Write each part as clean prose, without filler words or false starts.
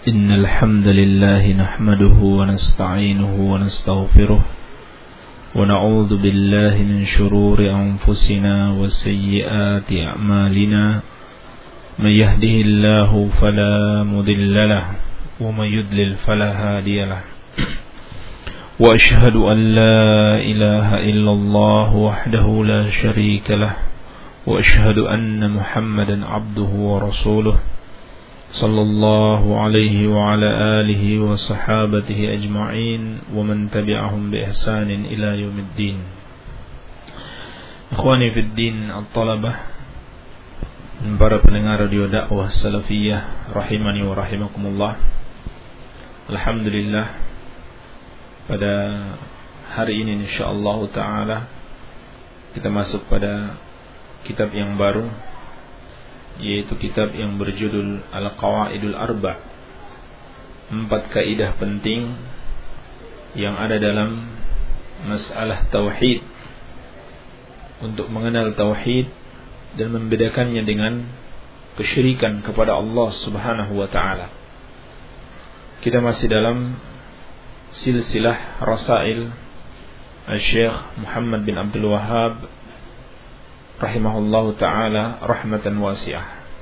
إن الحمد لله نحمده ونستعينه ونستغفره ونعوذ بالله من شرور أنفسنا وسيئات أعمالنا من يهده الله فلا مضل له ومن يضلل فلا هادي له وأشهد أن لا إله إلا الله وحده لا شريك له وأشهد أن محمدا عبده ورسوله صلى الله عليه وعلى آله وصحابته أجمعين ومن تبعهم بإحسان إلى يوم الدين. Ikhwani fi din at-talabah, para pendengar radio dakwah salafiyah rahimani wa rahimakumullah. Alhamdulillah, pada hari ini insyaallah taala kita masuk pada kitab yang baru, yaitu kitab yang berjudul Al-Qawaidul Arba', 4 kaidah penting yang ada dalam masalah tauhid, untuk mengenal tauhid dan membedakannya dengan kesyirikan kepada Allah Subhanahu wa taala. Kita masih dalam silsilah Rasail Al-Syekh Muhammad bin Abdul Wahhab rahimahullahu ta'ala rahmatan wasi'ah.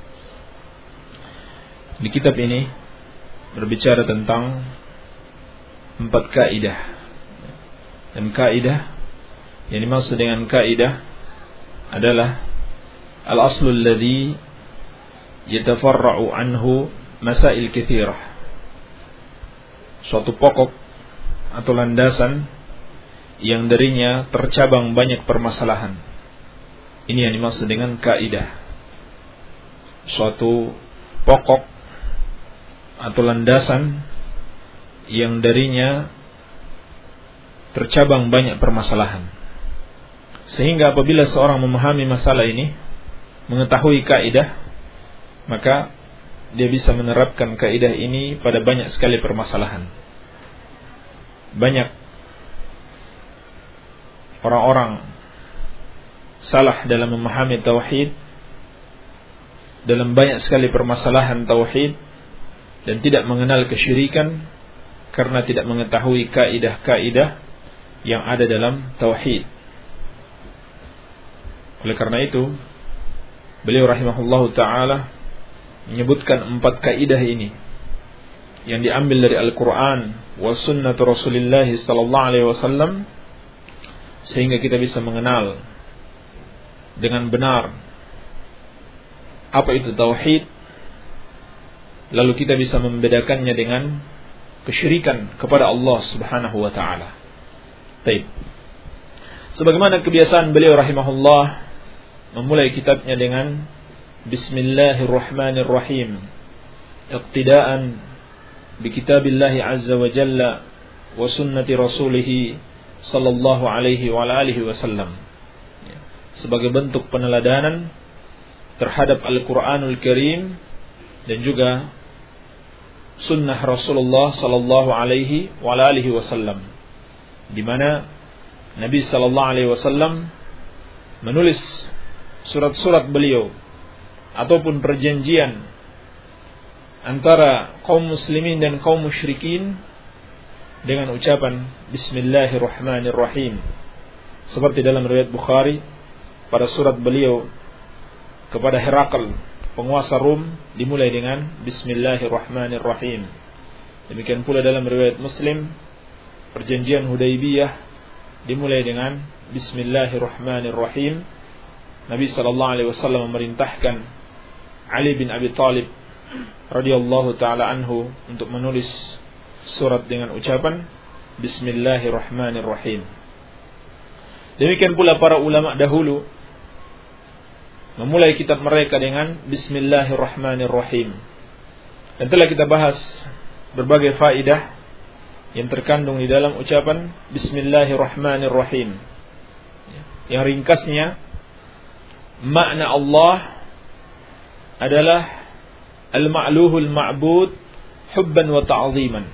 Di kitab ini berbicara tentang 4 kaidah. Dan kaidah yang dimaksud dengan kaidah adalah al-aslul ladzi yatafarra'u anhu masail katsirah. Suatu pokok atau landasan yang darinya tercabang banyak permasalahan. Ini yang dimaksud dengan kaidah. Suatu pokok atau landasan yang darinya tercabang banyak permasalahan. Sehingga apabila seorang memahami masalah ini, mengetahui kaidah, maka dia bisa menerapkan kaidah ini pada banyak sekali permasalahan. Banyak orang-orang salah dalam memahami tauhid, dalam banyak sekali permasalahan tauhid, dan tidak mengenal kesyirikan karena tidak mengetahui kaidah-kaidah yang ada dalam tauhid. Oleh karena itu, beliau rahimahullahu ta'ala menyebutkan 4 kaidah ini yang diambil dari Al-Quran wa sunnah Rasulullah sallallahu alaihi wasallam, sehingga kita bisa mengenal dengan benar apa itu tauhid, lalu kita bisa membedakannya dengan kesyirikan kepada Allah Subhanahu wa taala. Baik. Sebagaimana kebiasaan beliau rahimahullah memulai kitabnya dengan Bismillahirrahmanirrahim, iqtidaan bi kitabillah azza wa jalla wa sunnati rasulih sallallahu alaihi wa alihi wasallam, sebagai bentuk peneladanan terhadap Al-Quranul Karim dan juga sunnah Rasulullah sallallahu alaihi wa alihi wasallam, di mana Nabi sallallahu alaihi wasallam menulis surat-surat beliau ataupun perjanjian antara kaum muslimin dan kaum musyrikin dengan ucapan Bismillahirrahmanirrahim, seperti dalam riwayat Bukhari pada surat beliau kepada Herakl, penguasa Rum, dimulai dengan Bismillahirrahmanirrahim. Demikian pula dalam riwayat Muslim, perjanjian Hudaybiyah dimulai dengan Bismillahirrahmanirrahim. Nabi sallallahu alaihi wasallam memerintahkan Ali bin Abi Thalib radhiyallahu taala anhu untuk menulis surat dengan ucapan Bismillahirrahmanirrahim. Demikian pula para ulama dahulu memulai kitab mereka dengan Bismillahirrahmanirrahim. Dan telah kita bahas berbagai faidah yang terkandung di dalam ucapan Bismillahirrahmanirrahim. Yang ringkasnya, makna Allah adalah al-ma'luhul ma'bud hubban wa ta'ziman.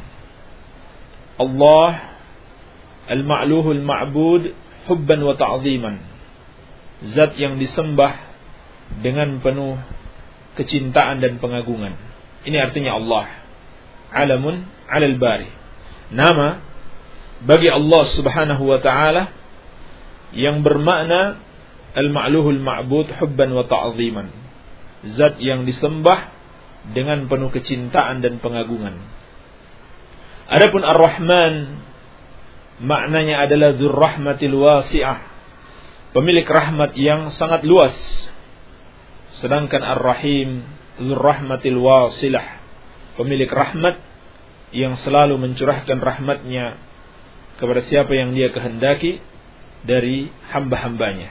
Allah al-ma'luhul ma'bud hubban wa ta'ziman, zat yang disembah dengan penuh kecintaan dan pengagungan. Ini artinya Allah. alamun 'alal bari. Nama bagi Allah Subhanahu wa taala yang bermakna al-ma'luhul ma'bud hubban wa ta'ziman. Zat yang disembah dengan penuh kecintaan dan pengagungan. Adapun Ar-Rahman maknanya adalah dzur rahmatil wasi'ah, pemilik rahmat yang sangat luas. Sedangkan Ar-Rahim dzur rahmatil wasilah, pemilik rahmat yang selalu mencurahkan rahmatnya kepada siapa yang dia kehendaki dari hamba-hambanya.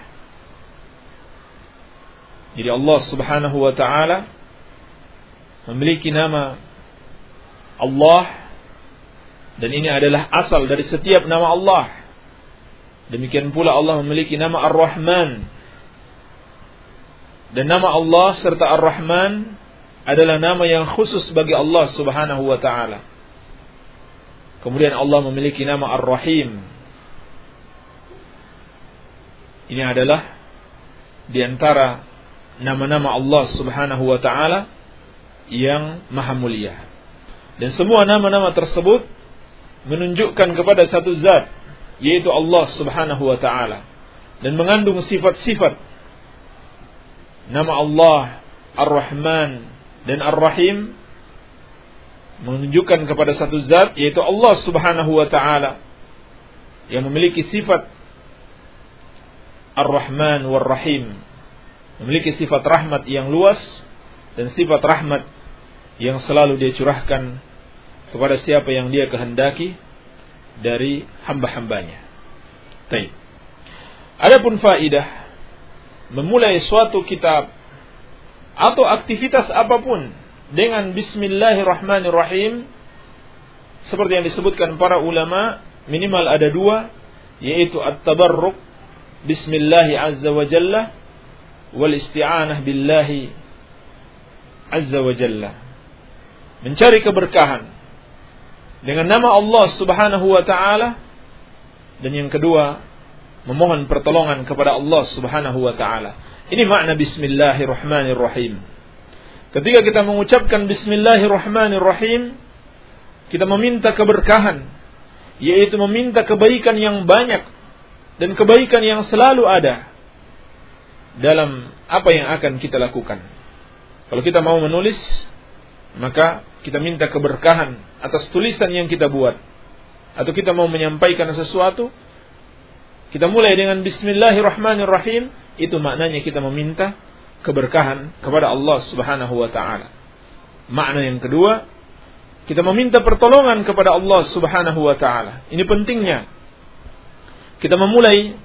Jadi Allah Subhanahu wa ta'ala memiliki nama Allah, dan ini adalah asal dari setiap nama Allah. Demikian pula Allah memiliki nama Ar-Rahman. Dan nama Allah serta Ar-Rahman adalah nama yang khusus bagi Allah Subhanahu wa ta'ala. Kemudian Allah memiliki nama Ar-Rahim. Ini adalah di antara nama-nama Allah Subhanahu wa ta'ala yang maha mulia. Dan semua nama-nama tersebut menunjukkan kepada satu zat, yaitu Allah Subhanahu wa ta'ala, dan mengandung sifat-sifat. Nama Allah Ar-Rahman dan Ar-Rahim menunjukkan kepada satu zat, yaitu Allah Subhanahu wa ta'ala, yang memiliki sifat Ar-Rahman war-Rahim, memiliki sifat rahmat yang luas dan sifat rahmat yang selalu dia curahkan kepada siapa yang dia kehendaki dari hamba-hambanya. Baik. Adapun faidah memulai suatu kitab atau aktivitas apapun dengan Bismillahirrahmanirrahim, seperti yang disebutkan para ulama, minimal ada dua, yaitu at-tabarruk Bismillahi azza wa jalla wal isti'anah billahi azza wa jalla. Mencari keberkahan dengan nama Allah Subhanahu wa ta'ala, dan yang kedua memohon pertolongan kepada Allah Subhanahu wa ta'ala. Ini makna Bismillahirrahmanirrahim. Ketika kita mengucapkan Bismillahirrahmanirrahim, kita meminta keberkahan, yaitu meminta kebaikan yang banyak dan kebaikan yang selalu ada dalam apa yang akan kita lakukan. Kalau kita mau menulis, maka kita minta keberkahan atas tulisan yang kita buat. Atau kita mau menyampaikan sesuatu, kita mulai dengan Bismillahirrahmanirrahim. Itu maknanya kita meminta keberkahan kepada Allah Subhanahu wa ta'ala. Makna yang kedua, kita meminta pertolongan kepada Allah Subhanahu wa ta'ala. Ini pentingnya kita memulai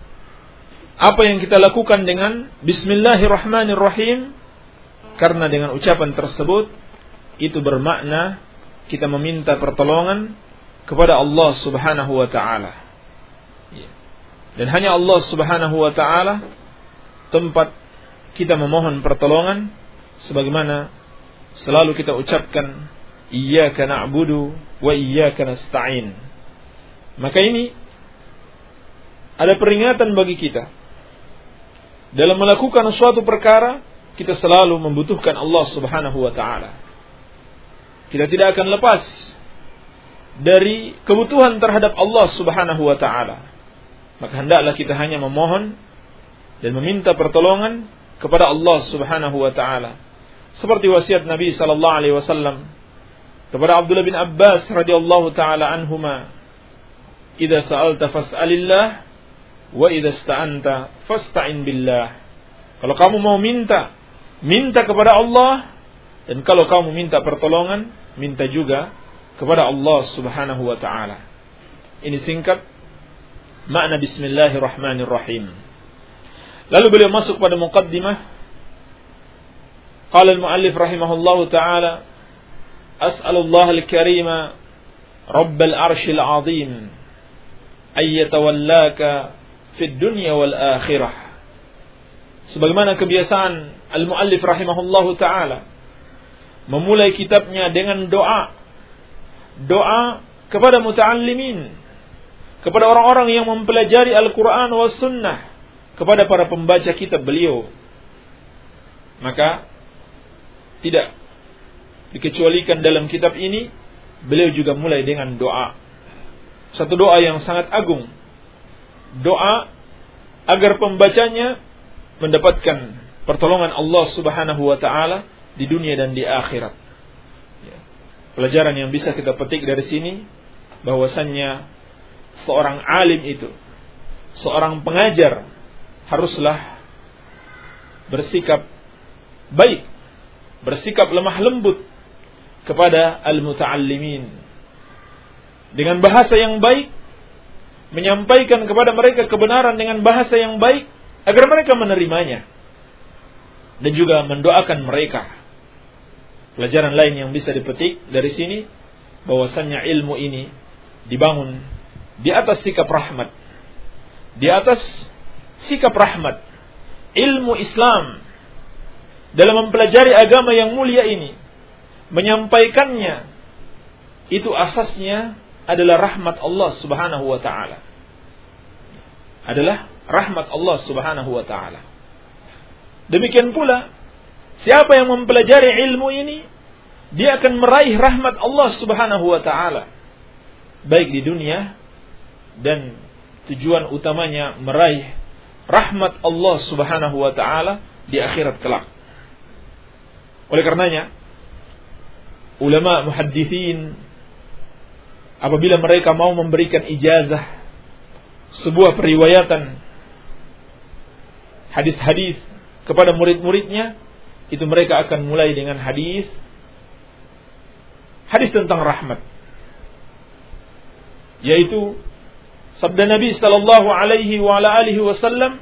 apa yang kita lakukan dengan Bismillahirrahmanirrahim, karena dengan ucapan tersebut itu bermakna kita meminta pertolongan kepada Allah Subhanahu wa ta'ala. Dan hanya Allah Subhanahu wa ta'ala tempat kita memohon pertolongan, sebagaimana selalu kita ucapkan iyyaka na'budu wa iyyaka nasta'in. Maka ini ada peringatan bagi kita. Dalam melakukan suatu perkara, kita selalu membutuhkan Allah Subhanahu wa ta'ala. Kita tidak akan lepas dari kebutuhan terhadap Allah Subhanahu wa ta'ala. Maka hendaklah kita hanya memohon dan meminta pertolongan kepada Allah Subhanahu wa ta'ala. Seperti wasiat Nabi sallallahu alaihi wasallam kepada Abdullah bin Abbas radhiyallahu taala anhuma, "Idza sa'alta fas'alillah wa idza ista'anta fasta'in billah." Kalau kamu mau minta, minta kepada Allah. Dan kalau kamu minta pertolongan, minta juga kepada Allah Subhanahu wa ta'ala. Ini singkat makna Bismillahirrahmanirrahim. Lalu beliau masuk pada muqaddimah. Qala al-muallif rahimahullahu ta'ala, "As'alullah al-karima Rabbal arshil azim ayyatawallaka fid dunya wal akhirah." Sebagaimana kebiasaan al-muallif rahimahullahu ta'ala memulai kitabnya dengan doa kepada muta'allimin, kepada orang-orang yang mempelajari Al-Quran wa Sunnah, kepada para pembaca kitab beliau. Maka tidak dikecualikan dalam kitab ini beliau juga mulai dengan doa. Satu doa yang sangat agung. Doa agar pembacanya mendapatkan pertolongan Allah Subhanahu wa taala di dunia dan di akhirat. Pelajaran yang bisa kita petik dari sini, bahwasannya seorang alim itu, seorang pengajar, haruslah bersikap baik, bersikap lemah lembut kepada al-muta'allimin, dengan bahasa yang baik, menyampaikan kepada mereka kebenaran dengan bahasa yang baik agar mereka menerimanya, dan juga mendoakan mereka. Pelajaran lain yang bisa dipetik dari sini, bahwasannya ilmu ini dibangun di atas sikap rahmat. Di atas sikap rahmat. Ilmu Islam dalam mempelajari agama yang mulia ini, menyampaikannya, itu asasnya adalah rahmat Allah Subhanahu wa taala. Adalah rahmat Allah Subhanahu wa taala. Demikian pula, siapa yang mempelajari ilmu ini, dia akan meraih rahmat Allah Subhanahu wa taala, baik di dunia, dan tujuan utamanya meraih rahmat Allah Subhanahu wa taala di akhirat kelak. Oleh karenanya, ulama muhadditsin apabila mereka mau memberikan ijazah sebuah periwayatan hadis-hadis kepada murid-muridnya, itu mereka akan mulai dengan hadis tentang rahmat, yaitu sabda Nabi sallallahu alaihi wa ala alihi wasallam,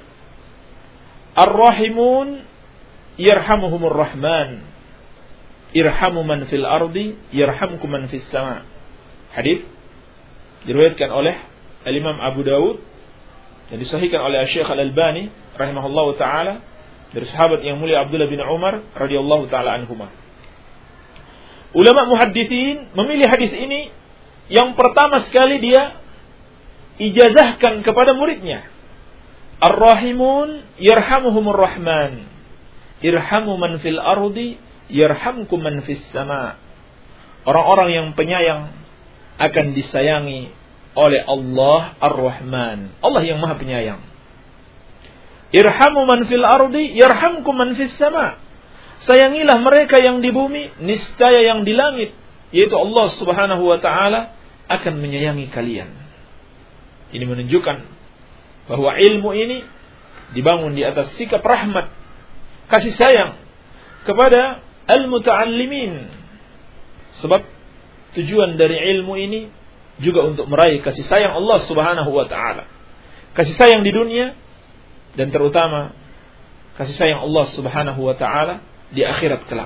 ar-rahimun yarhamuhumur rahman, irhamu man fil ardi yarhamkum man fis sama. Hadis diriwayatkan oleh Al-Imam Abu Dawud dan disahihkan oleh Syekh Al-Albani rahimahullahu taala dari sahabat yang mulia Abdullah bin Umar radhiyallahu taala anhuma. Ulama muhadditsin memilih hadis ini, yang pertama sekali dia ijazahkan kepada muridnya, ar-rahimun yarhamuhumur rahman, irhamu man fil ardi yarhamkum man fis sama. Orang-orang yang penyayang akan disayangi oleh Allah Ar-Rahman, Allah yang Maha Penyayang. Irhamu man fil ardi yarhamkum man fis sama. Sayangilah mereka yang di bumi, niscaya yang di langit, yaitu Allah Subhanahu wa taala, akan menyayangi kalian. Ini menunjukkan bahwa ilmu ini dibangun di atas sikap rahmat, kasih sayang kepada al-muta'allimin. Sebab tujuan dari ilmu ini juga untuk meraih kasih sayang Allah Subhanahu wa taala. Kasih sayang di dunia, dan terutama kasih sayang Allah Subhanahu wa taala di akhirat kelak.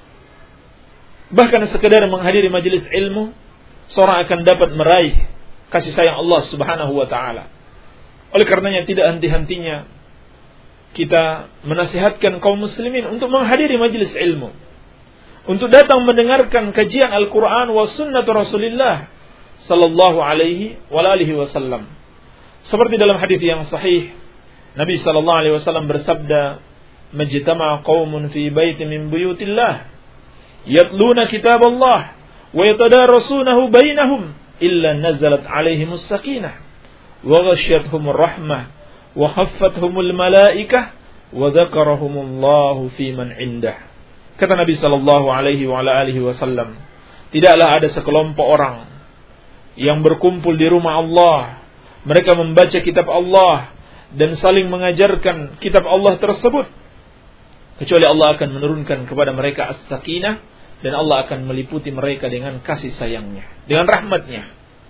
Bahkan sekedar menghadiri majelis ilmu, seorang akan dapat meraih kasih sayang Allah Subhanahu wa taala. Oleh karenanya tidak henti-hentinya kita menasihatkan kaum muslimin untuk menghadiri majelis ilmu, untuk datang mendengarkan kajian Al-Quran wa sunnah Rasulullah sallallahu alaihi wa alihi wasallam. Seperti dalam hadis yang sahih, Nabi sallallahu alaihi wasallam bersabda, "Majtama'a qaumun fi baitin min buyutillah yatluna kitaballah wa yatadarasunahu bainahum illa nazalat alaihimus sakinah wa ghasyiyatuhumur rahmah wa khaffathumul malaikah wa dzakarahumullahu fi man indah." Kata Nabi sallallahu alaihi wa alihi wasallam, tidaklah ada sekelompok orang yang berkumpul di rumah Allah, mereka membaca kitab Allah dan saling mengajarkan kitab Allah tersebut, kecuali Allah akan menurunkan kepada mereka as-sakinah, dan Allah akan meliputi mereka dengan kasih sayangnya, dengan rahmatnya.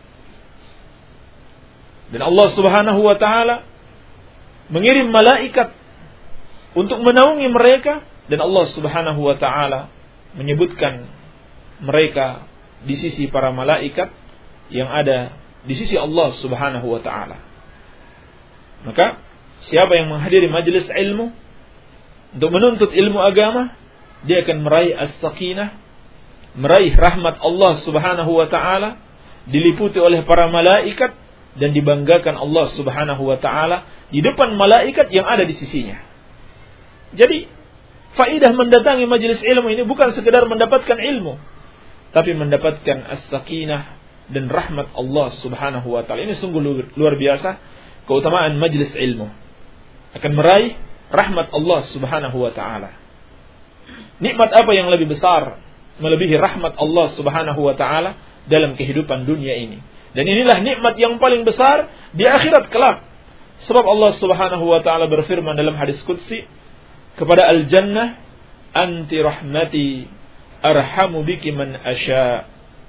Dan Allah Subhanahu wa taala mengirim malaikat untuk menaungi mereka, dan Allah Subhanahu wa taala menyebutkan mereka di sisi para malaikat yang ada di sisi Allah Subhanahu wa taala. Maka siapa yang menghadiri majelis ilmu untuk menuntut ilmu agama, dia akan meraih as-sakinah, meraih rahmat Allah Subhanahu wa taala, diliputi oleh para malaikat, dan dibanggakan Allah Subhanahu wa taala di depan malaikat yang ada di sisinya. Jadi, faidah mendatangi majelis ilmu ini bukan sekedar mendapatkan ilmu, tapi mendapatkan as-sakinah dan rahmat Allah Subhanahu wa taala. Ini sungguh luar biasa keutamaan majlis ilmu. Akan meraih rahmat Allah Subhanahu wa taala. Nikmat apa yang lebih besar melebihi rahmat Allah Subhanahu wa taala dalam kehidupan dunia ini? Dan inilah nikmat yang paling besar di akhirat kelak. Sebab Allah Subhanahu wa taala berfirman dalam hadis qudsi kepada al-jannah, "Anti rahmati arhamu biki man asya."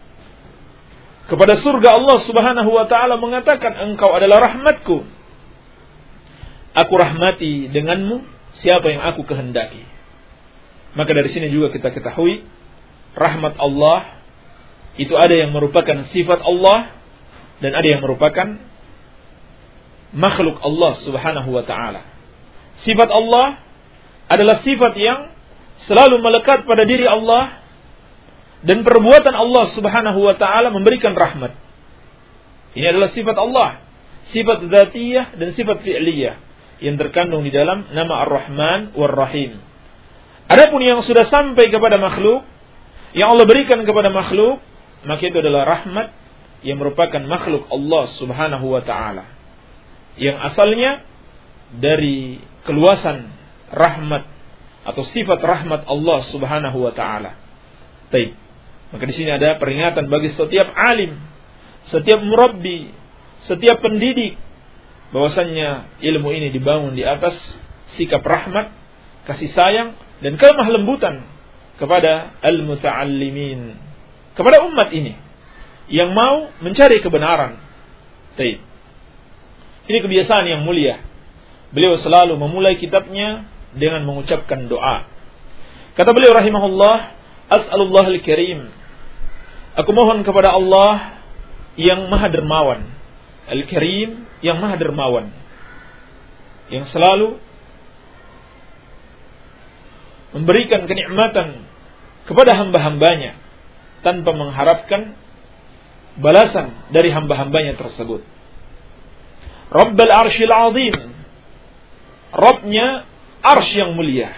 Kepada surga Allah Subhanahu wa taala mengatakan, "Engkau adalah rahmatku. Aku rahmati denganmu siapa yang aku kehendaki." Maka dari sini juga kita ketahui rahmat Allah itu ada yang merupakan sifat Allah dan ada yang merupakan makhluk Allah Subhanahu wa taala. Sifat Allah adalah sifat yang selalu melekat pada diri Allah, dan perbuatan Allah Subhanahu wa taala memberikan rahmat. Ini adalah sifat Allah, sifat dzatiyah dan sifat fi'liyah yang terkandung di dalam nama Ar-Rahman War-Rahim. Adapun yang sudah sampai kepada makhluk, yang Allah berikan kepada makhluk, maka itu adalah rahmat yang merupakan makhluk Allah Subhanahu wa taala, yang asalnya dari keluasan rahmat atau sifat rahmat Allah Subhanahu wa taala. Baik. Maka di sini ada peringatan bagi setiap alim, setiap murabbi, setiap pendidik, bahwasannya ilmu ini dibangun di atas sikap rahmat, kasih sayang dan kelemah lembutan kepada al-muta'allimin, kepada umat ini yang mau mencari kebenaran. Baik. Ini kebiasaan yang mulia. Beliau selalu memulai kitabnya dengan mengucapkan doa. Kata beliau rahimahullah, "As'alullah al-karim." Aku mohon kepada Allah yang maha dermawan. Al-Karim, yang maha dermawan, yang selalu memberikan kenikmatan kepada hamba-hambanya tanpa mengharapkan balasan dari hamba-hambanya tersebut. Rabbal Arsyil Azim, Rabbnya Arsy yang mulia.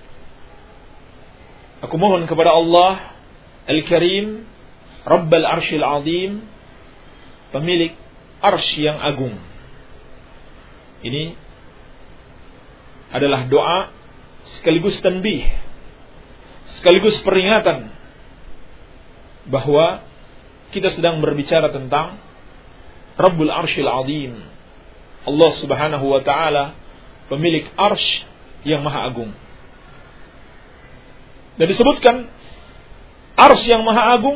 Aku mohon kepada Allah Al-Karim, Rabbal Arsyil Azim, pemilik Arsy yang agung. Ini adalah doa sekaligus tanbih, sekaligus peringatan bahwa kita sedang berbicara tentang Rabbul Arsyil Azim, Allah Subhanahu wa taala, pemilik Arsy yang maha agung. Dan disebutkan Arsy yang maha agung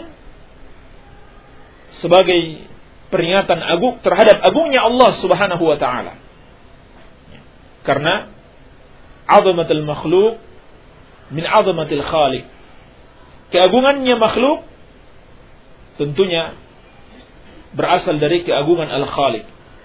sebagai peringatan agung terhadap agungnya Allah Subhanahu wa taala. Karena azamatul makhluk min azamatil khaliq. Keagungannya makhluk tentunya berasal dari keagungan al-Khaliq.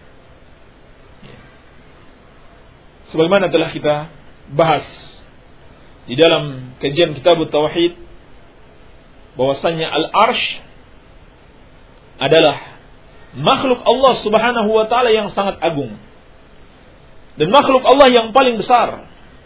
Sebagaimana telah kita bahas di dalam kajian kitab Tauhid, bahwasannya al-Arsh adalah makhluk Allah Subhanahu wa taala yang sangat agung dan makhluk Allah yang paling besar.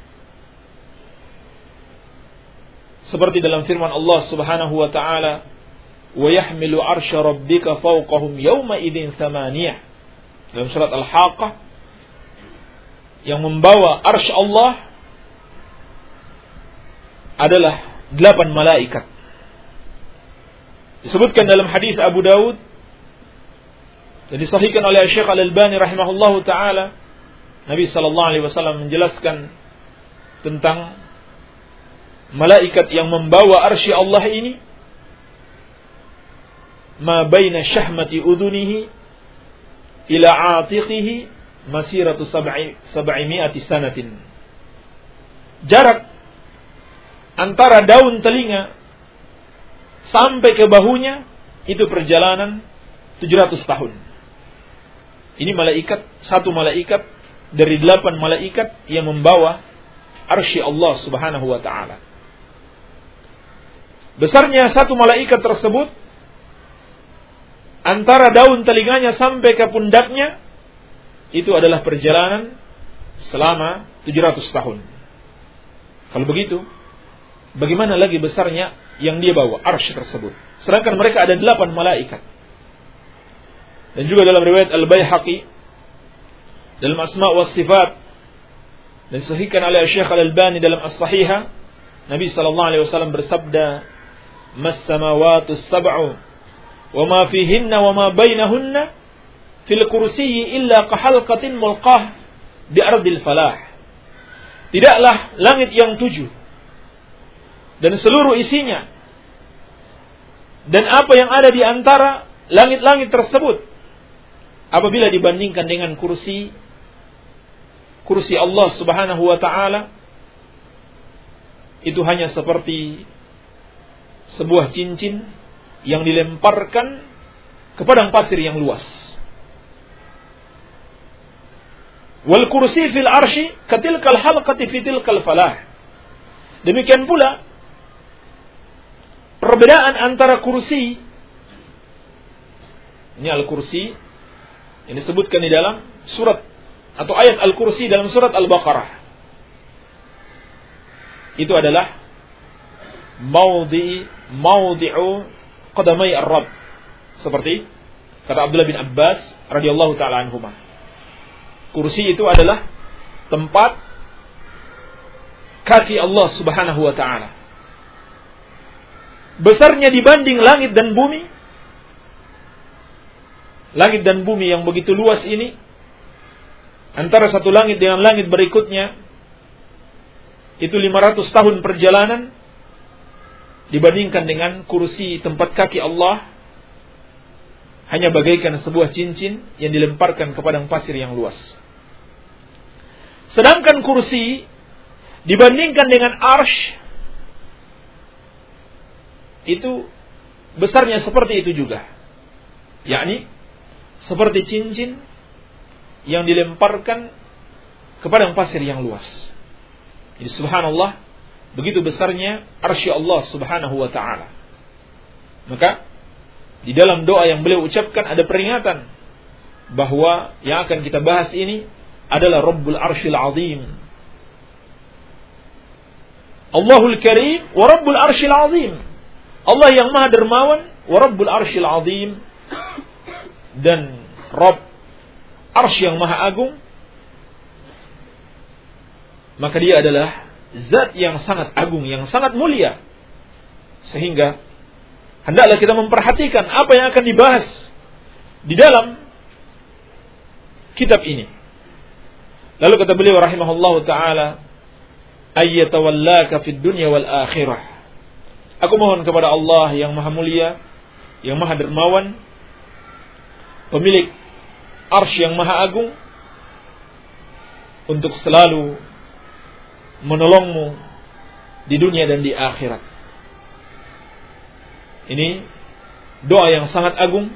Seperti dalam firman Allah Subhanahu wa taala, "Wa yahmilu 'arsya rabbika fawqahum yawma idzin tsamaniyah." Dalam surat Al-Haqqah, yang membawa arsy Allah adalah 8 malaikat. Disebutkan dalam hadis Abu Daud dan disahihkan oleh Syekh Al-Albani rahimahullahu taala, Nabi sallallahu alaihi wasallam menjelaskan tentang malaikat yang membawa arsy Allah ini, ma baina syahmati udhunihi ila atiqihi masiratu 700 sanatin. Jarak antara daun telinga sampai ke bahunya itu perjalanan 700 tahun. Ini malaikat, satu malaikat dari 8 malaikat yang membawa arsy Allah Subhanahu wa taala. Besarnya satu malaikat tersebut, antara daun telinganya sampai ke pundaknya itu adalah perjalanan selama 700 tahun. Kalau begitu, bagaimana lagi besarnya yang dia bawa, arsy tersebut. Sedangkan mereka ada 8 malaikat. Dan juga dalam riwayat Al-Baihaqi dalam Asma' wa Sifat dan disahihkan oleh Syekh Al-Albani dalam As-Sahihah, Nabi sallallahu alaihi wasallam bersabda, "Mas samawati as-sab'u wa ma fihinna wa ma bainahunna fil kursiyyi illa kahalqatin mulqah di ardil falah." Tidaklah langit yang 7 dan seluruh isinya dan apa yang ada di antara langit-langit tersebut, apabila dibandingkan dengan kursi Allah Subhanahu wa ta'ala, itu hanya seperti sebuah cincin yang dilemparkan ke padang pasir yang luas. Wal kursi fil arsy katilkal halqati fi tilkal falah. Demikian pula perbedaan antara kursi, ini al-kursi yang disebutkan di dalam surat atau ayat al-kursi dalam surat Al-Baqarah, itu adalah maudi'u qadamai ar-Rabb, seperti kata Abdullah bin Abbas radhiyallahu taala anhuma. Kursi itu adalah tempat kaki Allah Subhanahu wa taala. Besarnya dibanding langit dan bumi. Langit dan bumi yang begitu luas ini, antara satu langit dengan langit berikutnya itu 500 tahun perjalanan, dibandingkan dengan kursi tempat kaki Allah hanya bagaikan sebuah cincin yang dilemparkan ke padang pasir yang luas. Sedangkan kursi dibandingkan dengan arsy itu besarnya seperti itu juga, yakni seperti cincin yang dilemparkan ke padang pasir yang luas. Jadi subhanallah, begitu besarnya arsy Allah Subhanahu wa ta'ala. Maka di dalam doa yang beliau ucapkan ada peringatan bahwa yang akan kita bahas ini adalah Rabbul Arsyil Azim. Allahul Karim wa Rabbul Arsyil Azim. Allah yang Maha Dermawan wa Rabbul Arsyil Azim, dan Rabb Arsy yang Maha Agung. Maka dia adalah zat yang sangat agung, yang sangat mulia, sehingga hendaklah kita memperhatikan apa yang akan dibahas di dalam kitab ini. Lalu kata beliau rahimahullahu ta'ala, ayyatawallaka fid dunya wal akhirah. Aku mohon kepada Allah yang Maha Mulia, yang Maha Dermawan, pemilik arsy yang Maha Agung, untuk selalu menolongmu di dunia dan di akhirat. Ini doa yang sangat agung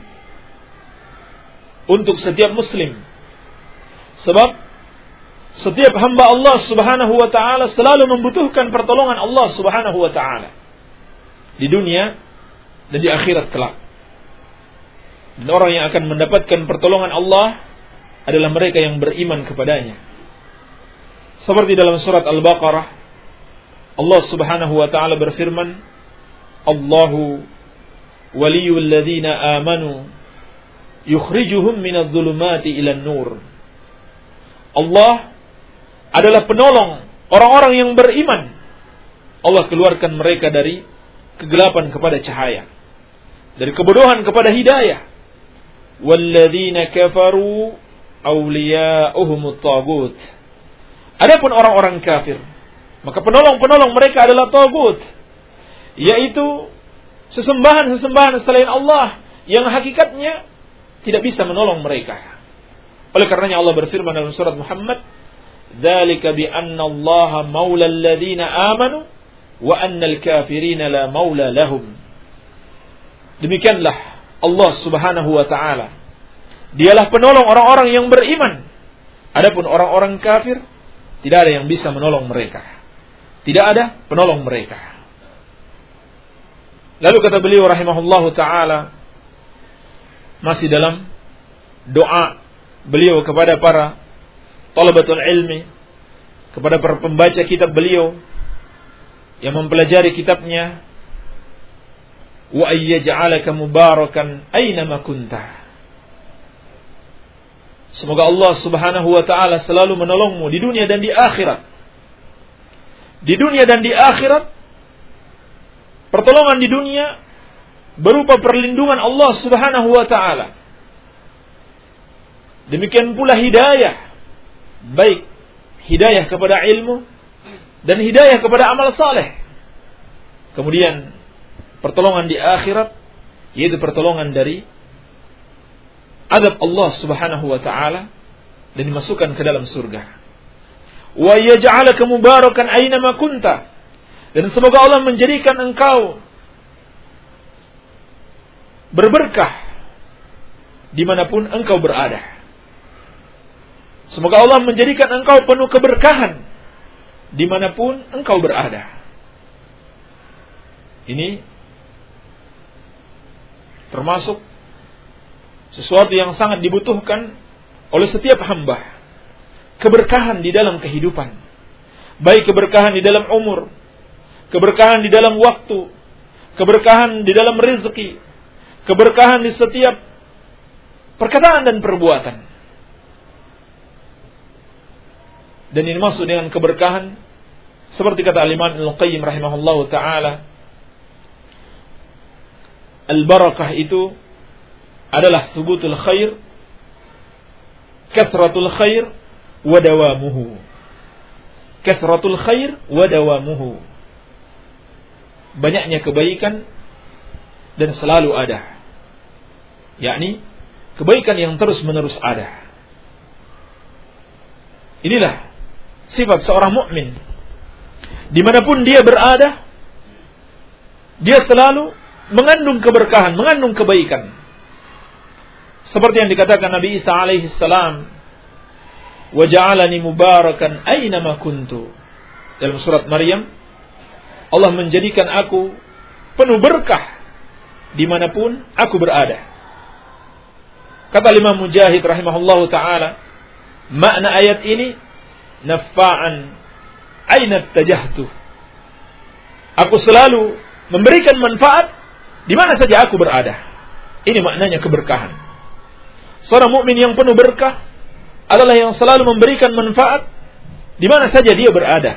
untuk setiap muslim. Sebab setiap hamba Allah Subhanahu wa ta'ala selalu membutuhkan pertolongan Allah Subhanahu wa ta'ala di dunia dan di akhirat kelak. Dan orang yang akan mendapatkan pertolongan Allah adalah mereka yang beriman kepadanya. Seperti dalam surat Al-Baqarah, Allah Subhanahu wa ta'ala berfirman, Allahu waliyul ladzina amanu yukhrijuhum minadh dhulumati ilan nur. Allah adalah penolong orang-orang yang beriman. Allah keluarkan mereka dari kegelapan kepada cahaya, dari kebodohan kepada hidayah. Walladzina kafaru awliya'uhumut tagut. Adapun orang-orang kafir, maka penolong-penolong mereka adalah tagut, yaitu sesembahan-sesembahan selain Allah yang hakikatnya tidak bisa menolong mereka. Oleh karenanya Allah berfirman dalam surat Muhammad, dzalika bi anna Allaha maulal ladzina amanu wa annal kafirina la maula lahum. Demikianlah Allah Subhanahu wa ta'ala, dialah penolong orang-orang yang beriman. Adapun orang-orang kafir, tidak ada yang bisa menolong mereka. Tidak ada penolong mereka. Lalu kata beliau rahimahullahu ta'ala, masih dalam doa beliau kepada para talabatul ilmi, kepada para pembaca kitab beliau yang mempelajari kitabnya, wa ayyaj'alaka mubarakan aina ma kunta. Semoga Allah Subhanahu wa taala selalu menolongmu di dunia dan di akhirat. Di dunia dan di akhirat, pertolongan di dunia berupa perlindungan Allah Subhanahu wa taala. Demikian pula hidayah, baik hidayah kepada ilmu dan hidayah kepada amal saleh. Kemudian pertolongan di akhirat, yaitu pertolongan dari azab Allah Subhanahu wa taala dan dimasukkan ke dalam surga. Wa yaj'alaka mubarakan aina ma kunta. Dan semoga Allah menjadikan engkau berberkah dimanapun engkau berada. Semoga Allah menjadikan engkau penuh keberkahan dimanapun engkau berada. Ini termasuk sesuatu yang sangat dibutuhkan oleh setiap hamba. Keberkahan di dalam kehidupan. Baik keberkahan di dalam umur, keberkahan di dalam waktu, keberkahan di dalam rezeki, keberkahan di setiap perkataan dan perbuatan. Dan ini maksud dengan keberkahan seperti kata Al-Imam Al-Qayyim rahimahullahu taala, al-barakah itu adalah thubutul khair, kathratul khair wa dawamuhu. Kathratul khair wa dawamuhu. Banyaknya kebaikan dan selalu ada. Yakni kebaikan yang terus-menerus ada. Inilah sifat seorang mukmin. Dimanapun dia berada, dia selalu mengandung keberkahan, mengandung kebaikan. Seperti yang dikatakan Nabi Isa alaihi salam, wa ja'alani mubarakan aina ma kuntu. Dalam surat Maryam, Allah menjadikan aku penuh berkah dimanapun aku berada. Kata Imam Mujahid rahimahullahu taala, makna ayat ini nafa'an aina tajahtu. Aku selalu memberikan manfaat di mana saja aku berada. Ini maknanya keberkahan. Seorang mukmin yang penuh berkah adalah yang selalu memberikan manfaat di mana saja dia berada.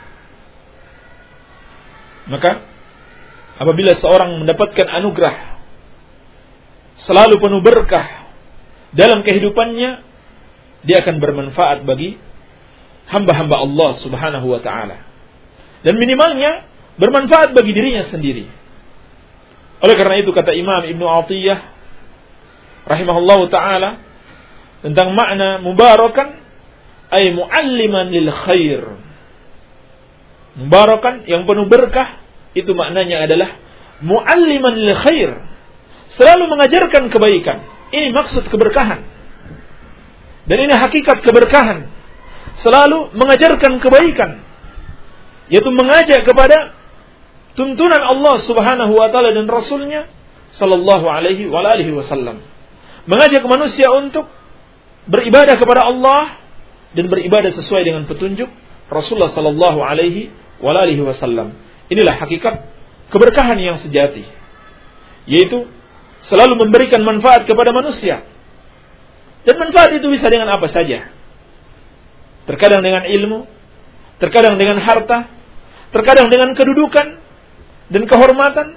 Maka apabila seorang mendapatkan anugerah selalu penuh berkah dalam kehidupannya, dia akan bermanfaat bagi hamba-hamba Allah Subhanahu wa taala. Dan minimalnya bermanfaat bagi dirinya sendiri. Oleh karena itu kata Imam Ibnu Athiyah rahimahullahu taala tentang makna mubarakan, ay mualliman lil khair. Mubarakan yang penuh berkah itu maknanya adalah mualliman lil khair, selalu mengajarkan kebaikan. Ini maksud keberkahan. Dan ini hakikat keberkahan. Selalu mengajarkan kebaikan, yaitu mengajak kepada tuntunan Allah Subhanahu wa taala dan Rasulnya sallallahu alaihi wa alihi wasallam. Mengajak manusia untuk beribadah kepada Allah dan beribadah sesuai dengan petunjuk Rasulullah sallallahu alaihi wa alihi wasallam. Inilah hakikat keberkahan yang sejati, yaitu selalu memberikan manfaat kepada manusia. Dan manfaat itu bisa dengan apa saja. Terkadang dengan ilmu, terkadang dengan harta, terkadang dengan kedudukan dan kehormatan.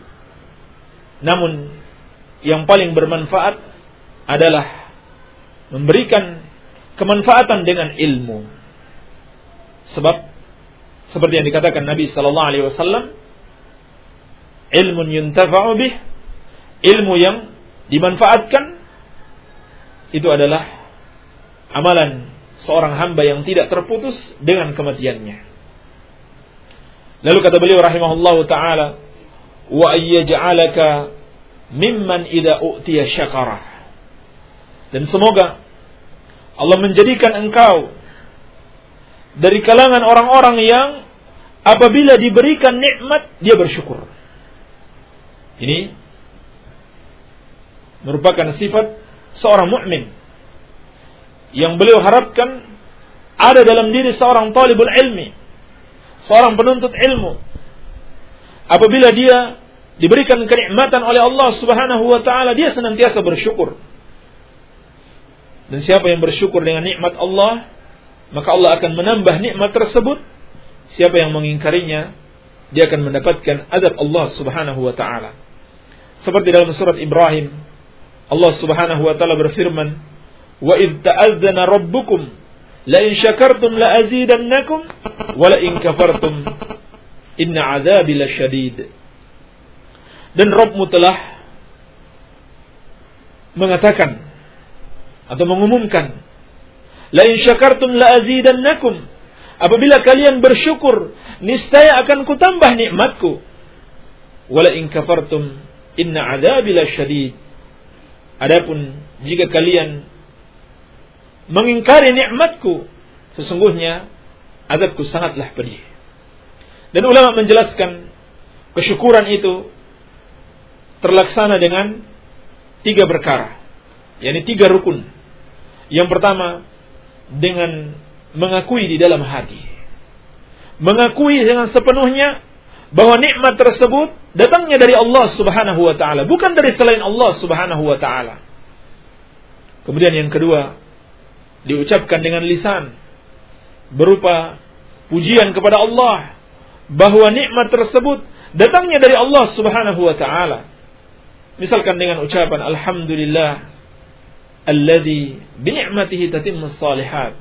Namun yang paling bermanfaat adalah memberikan kemanfaatan dengan ilmu. Sebab seperti yang dikatakan Nabi sallallahu alaihi wasallam, ilmun yuntafa'u bih, ilmu yang dimanfaatkan itu adalah amalan seorang hamba yang tidak terputus dengan kematiannya. Lalu kata beliau rahimahullahu taala, wa ayyaj'alaka mimman idza u'tiya syakarah. Dan semoga Allah menjadikan engkau dari kalangan orang-orang yang apabila diberikan nikmat dia bersyukur. Ini merupakan sifat seorang mukmin yang beliau harapkan ada dalam diri seorang talibul ilmi, seorang penuntut ilmu. Apabila dia diberikan kenikmatan oleh Allah Subhanahu wa taala, dia senantiasa bersyukur. Dan siapa yang bersyukur dengan nikmat Allah, maka Allah akan menambah nikmat tersebut. Siapa yang mengingkarinya, dia akan mendapatkan azab Allah Subhanahu wa taala. Seperti dalam surat Ibrahim, Allah Subhanahu wa taala berfirman, "Wa idz ta'adzana rabbukum la in syakartum la azidannakum wa la in kafartum inna 'adzabi lasyadid." Dan Rabbmu telah mengatakan atau mengumumkan, "La in syakartum la azidannakum." Apabila kalian bersyukur, niscaya akan kutambah nikmatku. Wa la in kafartum inna 'adzabi lasyadid. Adapun jika kalian mengingkari nikmatku, sesungguhnya azabku sangatlah pedih. Dan ulama menjelaskan kesyukuran itu terlaksana dengan 3 perkara, yakni 3 rukun. Yang pertama, dengan mengakui di dalam hati, mengakui dengan sepenuhnya bahwa nikmat tersebut datangnya dari Allah Subhanahu wa taala, bukan dari selain Allah Subhanahu wa taala. Kemudian yang kedua, diucapkan dengan lisan berupa pujian kepada Allah bahwa nikmat tersebut datangnya dari Allah Subhanahu wa taala. Misalkan dengan ucapan alhamdulillah alladzi bi ni'matihi tatimmus shalihat.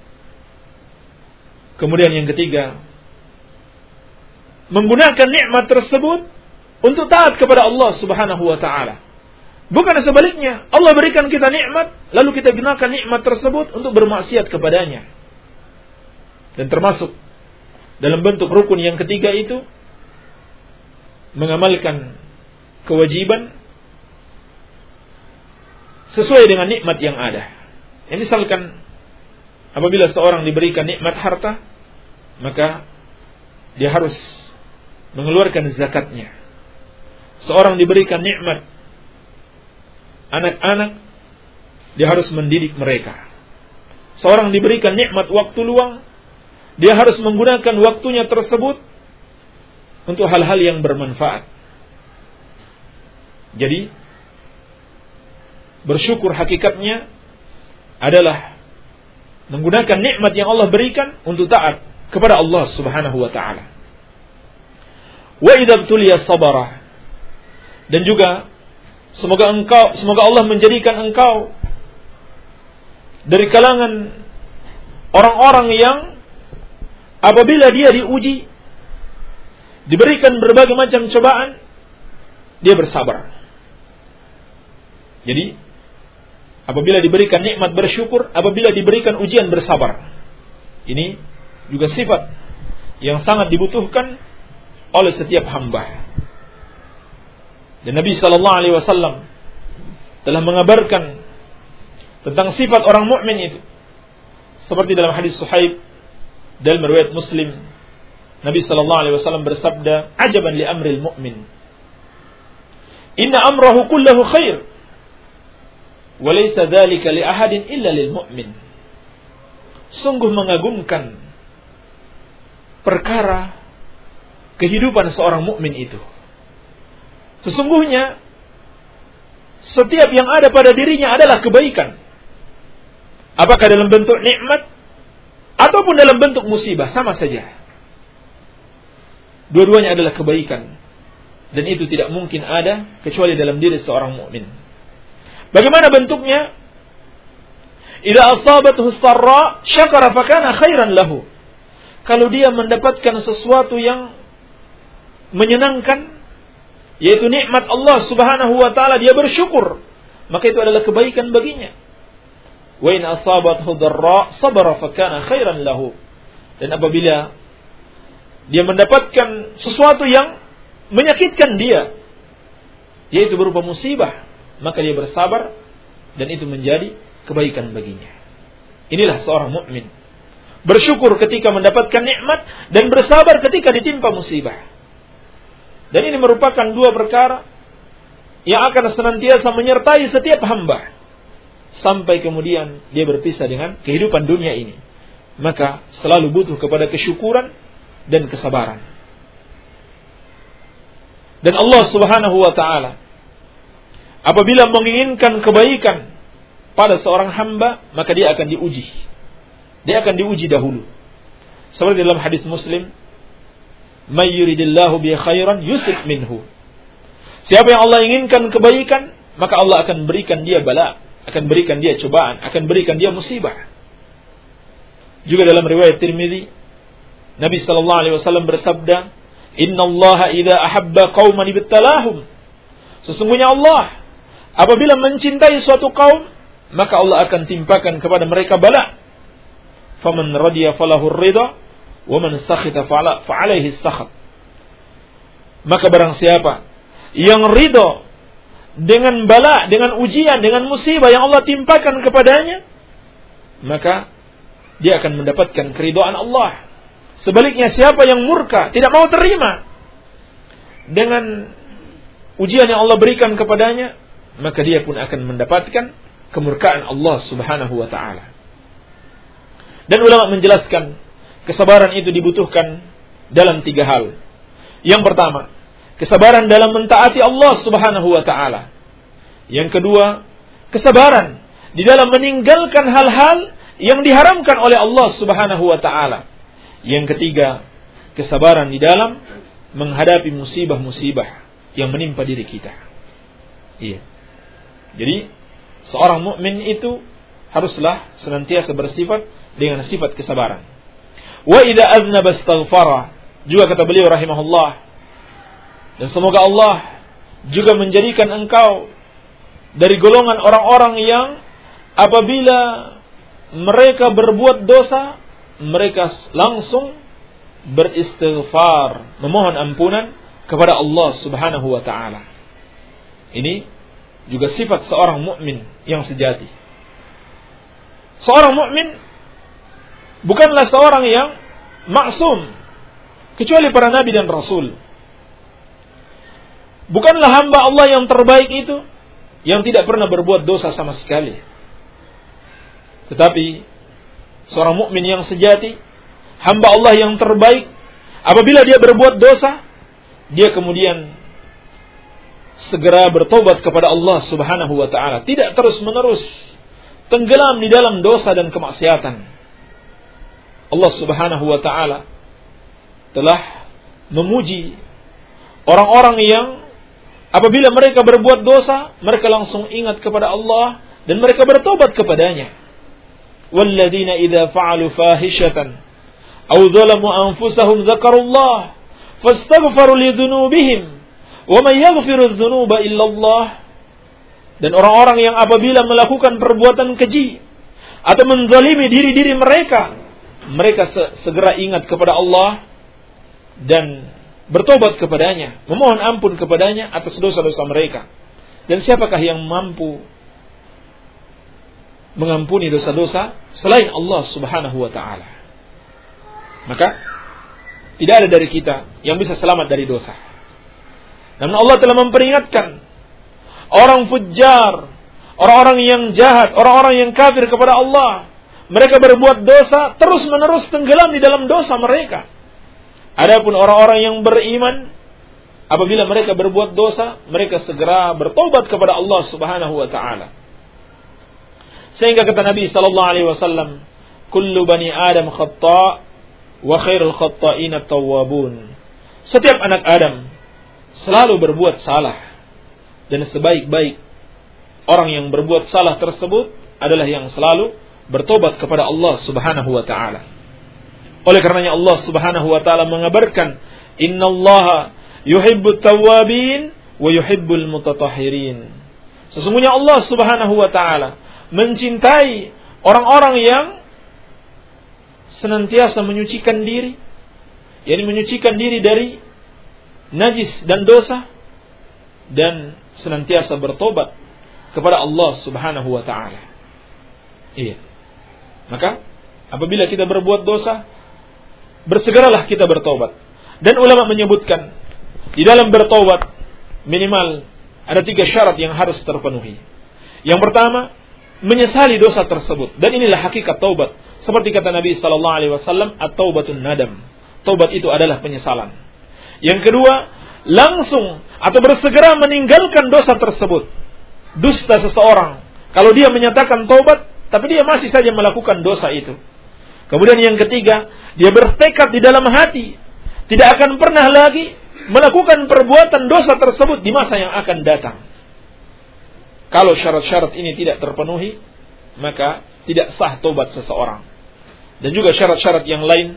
Kemudian yang ketiga, menggunakan nikmat tersebut untuk taat kepada Allah Subhanahu wa taala. Bukan sebaliknya, Allah berikan kita nikmat lalu kita gunakan nikmat tersebut untuk bermaksiat kepadanya. Dan termasuk dalam bentuk rukun yang ketiga itu, mengamalkan kewajiban sesuai dengan nikmat yang ada. Misalkan apabila seorang diberikan nikmat harta, maka dia harus mengeluarkan zakatnya. Seorang diberikan nikmat anak-anak, dia harus mendidik mereka. Seorang diberikan nikmat waktu luang, dia harus menggunakan waktunya tersebut untuk hal-hal yang bermanfaat. Jadi bersyukur hakikatnya adalah menggunakan nikmat yang Allah berikan untuk taat kepada Allah Subhanahu wa taala. Wa idza tuliya sabara. Dan juga semoga Allah menjadikan engkau dari kalangan orang-orang yang apabila dia diuji, diberikan berbagai macam cobaan, dia bersabar. Jadi apabila diberikan nikmat bersyukur, apabila diberikan ujian bersabar. Ini juga sifat yang sangat dibutuhkan oleh setiap hamba. Dan Nabi SAW telah mengabarkan tentang sifat orang mukmin itu. Seperti dalam hadis Suhaib dalam riwayat Muslim, Nabi SAW bersabda, "Ajaban li amril mu'min. Inna amrahu kullahu khair. Walaysa dzalika li ahadin illa lil mu'min." Sungguh mengagumkan perkara kehidupan seorang mukmin itu. Sesungguhnya setiap yang ada pada dirinya adalah kebaikan. Apakah dalam bentuk nikmat ataupun dalam bentuk musibah, sama saja. Dua-duanya adalah kebaikan. Dan itu tidak mungkin ada kecuali dalam diri seorang mukmin. Bagaimana bentuknya? Idza asabathu sarra syakara fakana khairan lahu. Kalau dia mendapatkan sesuatu yang menyenangkan, yaitu nikmat Allah Subhanahu wa taala, dia bersyukur, maka itu adalah kebaikan baginya. Wa in asabathu dharra sabara fakana khairan lahu. Dan apabila dia mendapatkan sesuatu yang menyakitkan dia, yaitu berupa musibah, maka dia bersabar dan itu menjadi kebaikan baginya. Inilah seorang mukmin, bersyukur ketika mendapatkan nikmat dan bersabar ketika ditimpa musibah. Dan ini merupakan 2 perkara yang akan senantiasa menyertai setiap hamba sampai kemudian dia berpisah dengan kehidupan dunia ini. Maka selalu butuh kepada kesyukuran dan kesabaran. Dan Allah Subhanahu wa ta'ala apabila menginginkan kebaikan pada seorang hamba, maka dia akan diuji. Dia akan diuji dahulu. Seperti dalam hadis Muslim, "May yuridillahu bi khairan yusib minhu." Siapa yang Allah inginkan kebaikan, maka Allah akan berikan dia bala, akan berikan dia cobaan, akan berikan dia musibah. Juga dalam riwayat Tirmidzi, Nabi sallallahu alaihi wasallam bersabda, "Innallaha idza ahabba qauman ibtalahum." Sesungguhnya Allah apabila mencintai suatu kaum, maka Allah akan timpakan kepada mereka bala. Faman radiya falahu ridha wa man sakhita fa'alaihi sakhat. Maka barang siapa yang ridha dengan bala, dengan ujian, dengan musibah yang Allah timpakan kepadanya, maka dia akan mendapatkan keridhaan Allah. Sebaliknya siapa yang murka, tidak mau terima dengan ujian yang Allah berikan kepadanya, maka dia pun akan mendapatkan kemurkaan Allah Subhanahu wa ta'ala. Dan ulama menjelaskan kesabaran itu dibutuhkan dalam 3 hal. Yang pertama, kesabaran dalam mentaati Allah Subhanahu wa ta'ala. Yang kedua, kesabaran di dalam meninggalkan hal-hal yang diharamkan oleh Allah Subhanahu wa ta'ala. Yang ketiga, kesabaran di dalam menghadapi musibah-musibah yang menimpa diri kita. Iya. Jadi, seorang mukmin itu haruslah senantiasa bersifat dengan sifat kesabaran. Wa idza aznaba astaghfara, juga kata beliau rahimahullah, dan semoga Allah juga menjadikan engkau dari golongan orang-orang yang apabila mereka berbuat dosa, mereka langsung beristighfar, memohon ampunan kepada Allah Subhanahu wa ta'ala. Ini juga sifat seorang mukmin yang sejati. Seorang mukmin bukanlah seorang yang maksum, kecuali para nabi dan rasul. Bukanlah hamba Allah yang terbaik itu yang tidak pernah berbuat dosa sama sekali. Tetapi seorang mukmin yang sejati, hamba Allah yang terbaik, apabila dia berbuat dosa, dia kemudian segera bertobat kepada Allah Subhanahu wa ta'ala, tidak terus-menerus tenggelam di dalam dosa dan kemaksiatan. Allah Subhanahu wa ta'ala telah memuji orang-orang yang apabila mereka berbuat dosa, mereka langsung ingat kepada Allah dan mereka bertobat kepadanya. Walladzina idza fa'alu fahishatan aw dzalamu anfusahum dzakarullah fastaghfaru lidzunubihim wa may yaghfiru dzunuba illallah. Dan orang-orang yang apabila melakukan perbuatan keji atau menzalimi diri-diri mereka, mereka segera ingat kepada Allah dan bertobat kepadanya, memohon ampun kepadanya atas dosa-dosa mereka. Dan siapakah yang mampu mengampuni dosa-dosa selain Allah Subhanahu wa ta'ala? Maka tidak ada dari kita yang bisa selamat dari dosa. Namun Allah telah memperingatkan orang fujjar, orang-orang yang jahat, orang-orang yang kafir kepada Allah. Mereka berbuat dosa, terus-menerus tenggelam di dalam dosa mereka. Adapun orang-orang yang beriman, apabila mereka berbuat dosa, mereka segera bertobat kepada Allah Subhanahu wa ta'ala. Sehingga kata Nabi sallallahu alaihi wasallam, "Kullu bani Adam khata' wa khairul khata'ina at-tawwabun." Setiap anak Adam selalu berbuat salah, dan sebaik-baik orang yang berbuat salah tersebut adalah yang selalu bertobat kepada Allah Subhanahu wa ta'ala. Oleh karenanya Allah Subhanahu wa ta'ala mengabarkan, "Innallaha yuhibbut tawwabin wa yuhibbul mutatahhirin." Sesungguhnya Allah Subhanahu wa ta'ala mencintai orang-orang yang senantiasa menyucikan diri, yakni menyucikan diri dari najis dan dosa, dan senantiasa bertobat kepada Allah Subhanahu wa ta'ala. Iya. Maka apabila kita berbuat dosa, bersegeralah kita bertobat. Dan ulama menyebutkan di dalam bertobat minimal ada 3 syarat yang harus terpenuhi. Yang pertama, menyesali dosa tersebut, dan inilah hakikat taubat. Seperti kata Nabi sallallahu alaihi wasallam, at-taubatun nadam. Taubat itu adalah penyesalan. Yang kedua, langsung atau bersegera meninggalkan dosa tersebut. Dusta seseorang kalau dia menyatakan taubat tapi dia masih saja melakukan dosa itu. Kemudian yang ketiga, dia bertekad di dalam hati tidak akan pernah lagi melakukan perbuatan dosa tersebut di masa yang akan datang. Kalau syarat-syarat ini tidak terpenuhi, maka tidak sah taubat seseorang. Dan juga syarat-syarat yang lain,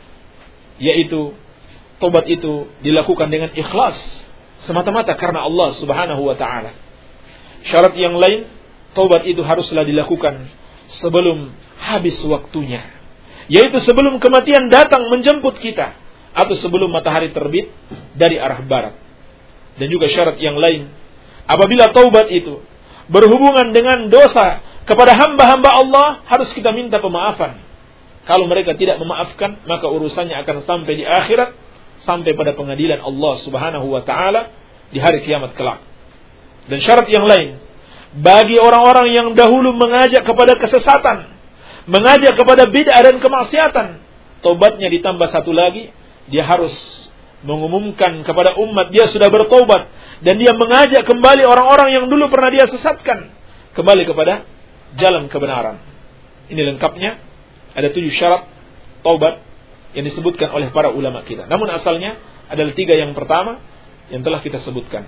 yaitu taubat itu dilakukan dengan ikhlas semata-mata karena Allah Subhanahu wa ta'ala. Syarat yang lain, taubat itu haruslah dilakukan sebelum habis waktunya, yaitu sebelum kematian datang menjemput kita, atau sebelum matahari terbit dari arah barat. Dan juga syarat yang lain, apabila taubat itu berhubungan dengan dosa kepada hamba-hamba Allah, harus kita minta pemaafan. Kalau mereka tidak memaafkan, maka urusannya akan sampai di akhirat, sampai pada pengadilan Allah Subhanahu wa ta'ala di hari kiamat kelak. Dan syarat yang lain, bagi orang-orang yang dahulu mengajak kepada kesesatan, mengajak kepada bid'ah dan kemaksiatan, taubatnya ditambah satu lagi, dia harus mengumumkan kepada umat dia sudah bertaubat, dan dia mengajak kembali orang-orang yang dulu pernah dia sesatkan kembali kepada jalan kebenaran. Ini lengkapnya, ada 7 syarat taubat yang disebutkan oleh para ulama kita. Namun asalnya adalah 3 yang pertama yang telah kita sebutkan.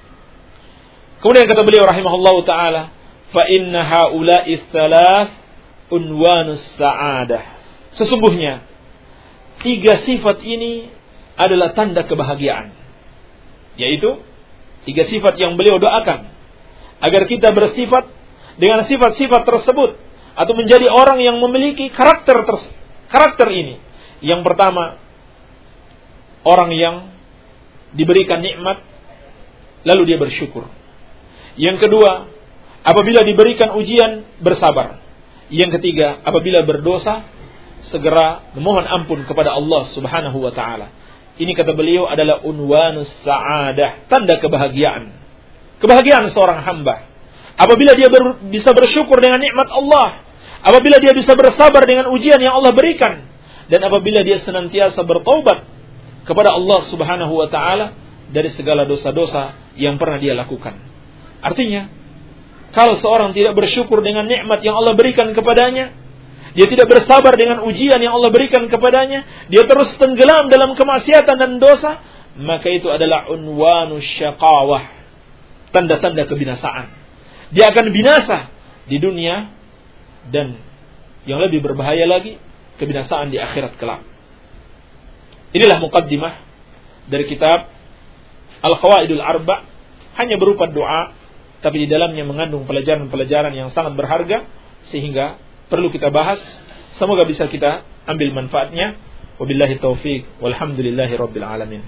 Kemudian kata beliau rahimahullahu ta'ala, fa inna haula'i tsalath unwanus sa'adah. Sesungguhnya 3 sifat ini adalah tanda kebahagiaan, yaitu 3 sifat yang beliau doakan agar kita bersifat dengan sifat-sifat tersebut, atau menjadi orang yang memiliki karakter ini. Yang pertama, orang yang diberikan nikmat lalu dia bersyukur. Yang kedua, apabila diberikan ujian bersabar. Yang ketiga, apabila berdosa segera memohon ampun kepada Allah Subhanahu wa ta'ala. Ini kata beliau adalah unwanus sa'adah, tanda kebahagiaan. Kebahagiaan seorang hamba apabila dia bisa bersyukur dengan nikmat Allah, apabila dia bisa bersabar dengan ujian yang Allah berikan, dan apabila dia senantiasa bertaubat kepada Allah Subhanahu wa ta'ala dari segala dosa-dosa yang pernah dia lakukan. Artinya, kalau seorang tidak bersyukur dengan nikmat yang Allah berikan kepadanya, dia tidak bersabar dengan ujian yang Allah berikan kepadanya, dia terus tenggelam dalam kemaksiatan dan dosa, maka itu adalah unwanus syaqawah, tanda-tanda kebinasaan. Dia akan binasa di dunia, dan yang lebih berbahaya lagi, kebinasaan di akhirat kelak. Inilah muqaddimah dari kitab Al-Qawaidul Arba', hanya berupa doa, tapi di dalamnya mengandung pelajaran-pelajaran yang sangat berharga, sehingga perlu kita bahas. Semoga bisa kita ambil manfaatnya. Wabillahi taufiq, walhamdulillahi rabbil alamin.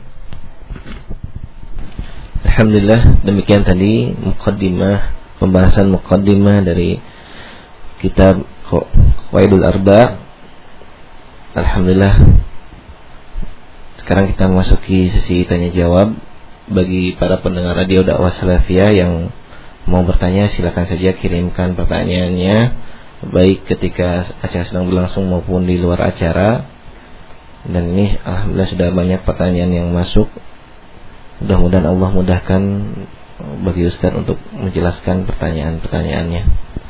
Alhamdulillah, demikian tadi pembahasan muqaddimah dari kitab Qawaidul Arba'. Alhamdulillah. Sekarang kita memasuki sesi tanya jawab. Bagi para pendengar radio dakwah salafiyah yang mau bertanya, silakan saja kirimkan pertanyaannya, baik ketika acara sedang berlangsung maupun di luar acara. Dan ini alhamdulillah sudah banyak pertanyaan yang masuk. Mudah-mudahan Allah mudahkan bagi Ustaz untuk menjelaskan pertanyaan-pertanyaannya.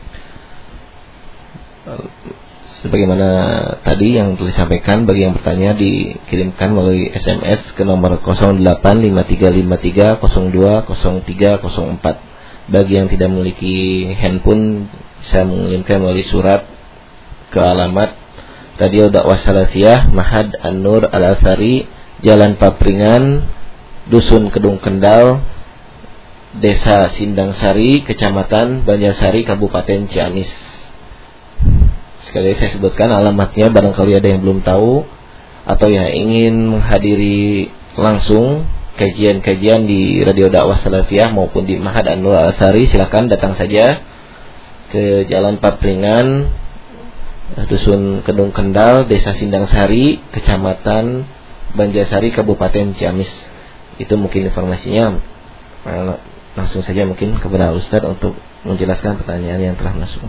Sebagaimana tadi yang telah disampaikan, bagi yang bertanya dikirimkan melalui SMS ke nomor 085353020304. Bagi yang tidak memiliki handphone, bisa mengirimkan melalui surat ke alamat Radio Dakwah Salafiyah, Mahad An-Nur Al-Athari, Jalan Papringan, Dusun Kedung Kendal, Desa Sindang Sari, Kecamatan Banjarsari, Kabupaten Ciamis. Sekali saya sebutkan alamatnya, barangkali ada yang belum tahu atau yang ingin menghadiri langsung kajian-kajian di Radio Dakwah Salafiyah maupun di Mahad An-Nur Al-Athari, silakan datang saja ke Jalan Papringan, Dusun Kedung Kendal, Desa Sindang Sari, Kecamatan Banjarsari, Kabupaten Ciamis. Itu mungkin informasinya. Langsung saja mungkin kepada Ustaz untuk menjelaskan pertanyaan yang telah masuk.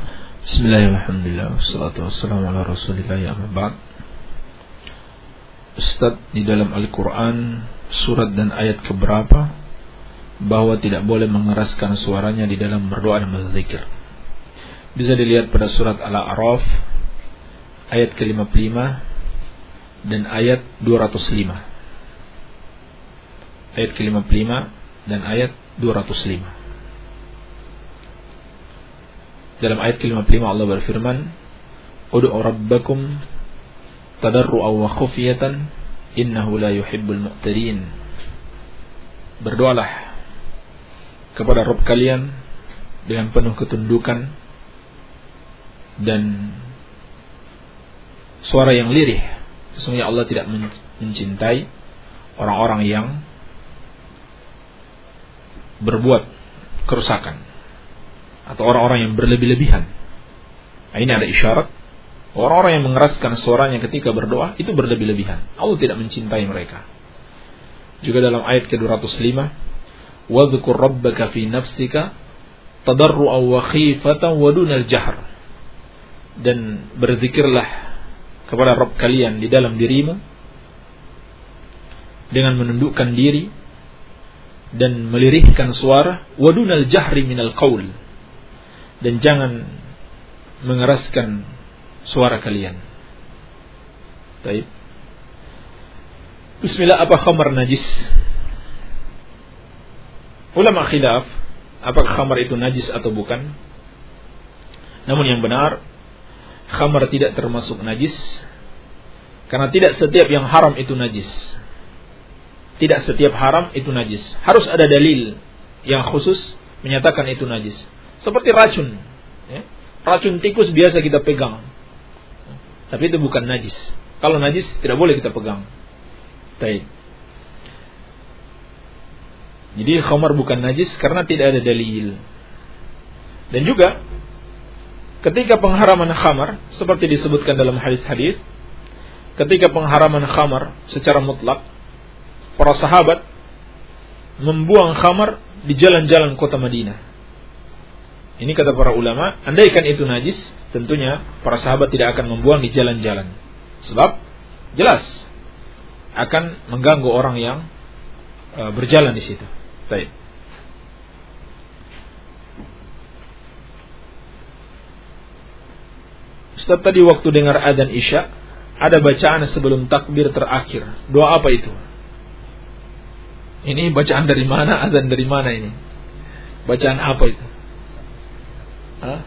Bismillahirrahmanirrahim. Wassalatu wassalamu ala Rasulillah, ya amma ba'd. Ustaz, di dalam Al-Quran surat dan ayat keberapa bahwa tidak boleh mengeraskan suaranya di dalam berdoa dan berzikir? Bisa dilihat pada surat Al-A'raf ayat ke-55 dan ayat 205. Ayat ke-55 dan ayat 205. Dalam ayat ke-55 Allah berfirman, "Ud'u rabbakum tadarru'an wa khufyatan innahu la yuhibbul mu'tadin." Berdoalah kepada Rabb kalian dengan penuh ketundukan dan suara yang lirih. Sesungguhnya Allah tidak mencintai orang-orang yang berbuat kerusakan atau orang-orang yang berlebih-lebihan. Nah, ini ada isyarat orang-orang yang mengeraskan suaranya ketika berdoa itu berlebih-lebihan. Allah tidak mencintai mereka. Juga dalam ayat ke-205, "Wadhkur rabbaka fi nafsika tadarru'an wa khifatan wa dunal jahr." Dan berzikirlah kepada Rabb kalian di dalam dirimu dengan menundukkan diri dan melirihkan suara, wa dunal jahri minal qaul, dan jangan mengeraskan suara kalian. Baik. Bismillah, apa khamar najis? Ulama khilaf apakah khamar itu najis atau bukan. Namun yang benar, khamar tidak termasuk najis karena tidak setiap yang haram itu najis. Tidak setiap haram itu najis. Harus ada dalil yang khusus menyatakan itu najis. Seperti racun. Racun tikus biasa kita pegang, tapi itu bukan najis. Kalau najis tidak boleh kita pegang. Baik. Jadi khamar bukan najis karena tidak ada dalil. Dan juga ketika pengharaman khamar seperti disebutkan dalam hadis-hadis, ketika pengharaman khamar secara mutlak, para sahabat membuang khamar di jalan-jalan kota Madinah. Ini kata para ulama, andaikan itu najis, tentunya para sahabat tidak akan membuang di jalan-jalan. Sebab jelas akan mengganggu orang yang berjalan di situ. Baik. Ustaz, tadi waktu dengar adzan Isya, ada bacaan sebelum takbir terakhir. Doa apa itu? Ini bacaan dari mana? Adzan dari mana ini? Bacaan apa itu? Hah?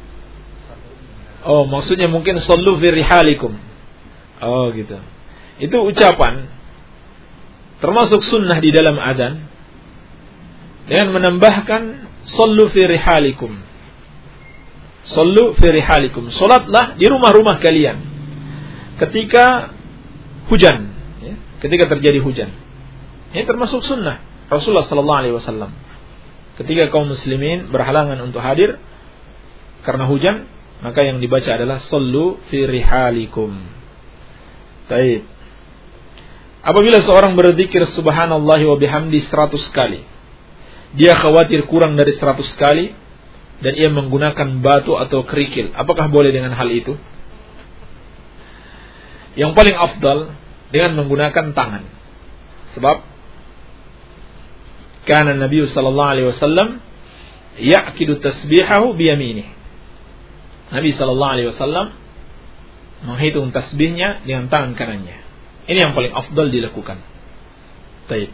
Oh, maksudnya mungkin sallu fi rihalikum. Oh, gitu. Itu ucapan termasuk sunnah di dalam adzan dengan menambahkan sallu fi rihalikum. Sallu fi rihalikum. Salatlah di rumah-rumah kalian ketika hujan, ya, ketika terjadi hujan. Ini termasuk sunnah Rasulullah sallallahu alaihi wasallam. Ketika kaum muslimin berhalangan untuk hadir karena hujan, maka yang dibaca adalah sallu fi rihalikum. Baik. Apabila seorang berzikir subhanallahi wa bihamdi 100 kali, dia khawatir kurang dari 100 kali dan ia menggunakan batu atau kerikil, apakah boleh dengan hal itu? Yang paling afdal dengan menggunakan tangan. Sebab kana Nabi sallallahu alaihi wasallam ya'kidu tasbihahu bi yaminih. Nabi sallallahu alaihi wasallam menghitung tasbihnya dengan tangan kanannya. Ini yang paling afdal dilakukan. Baik.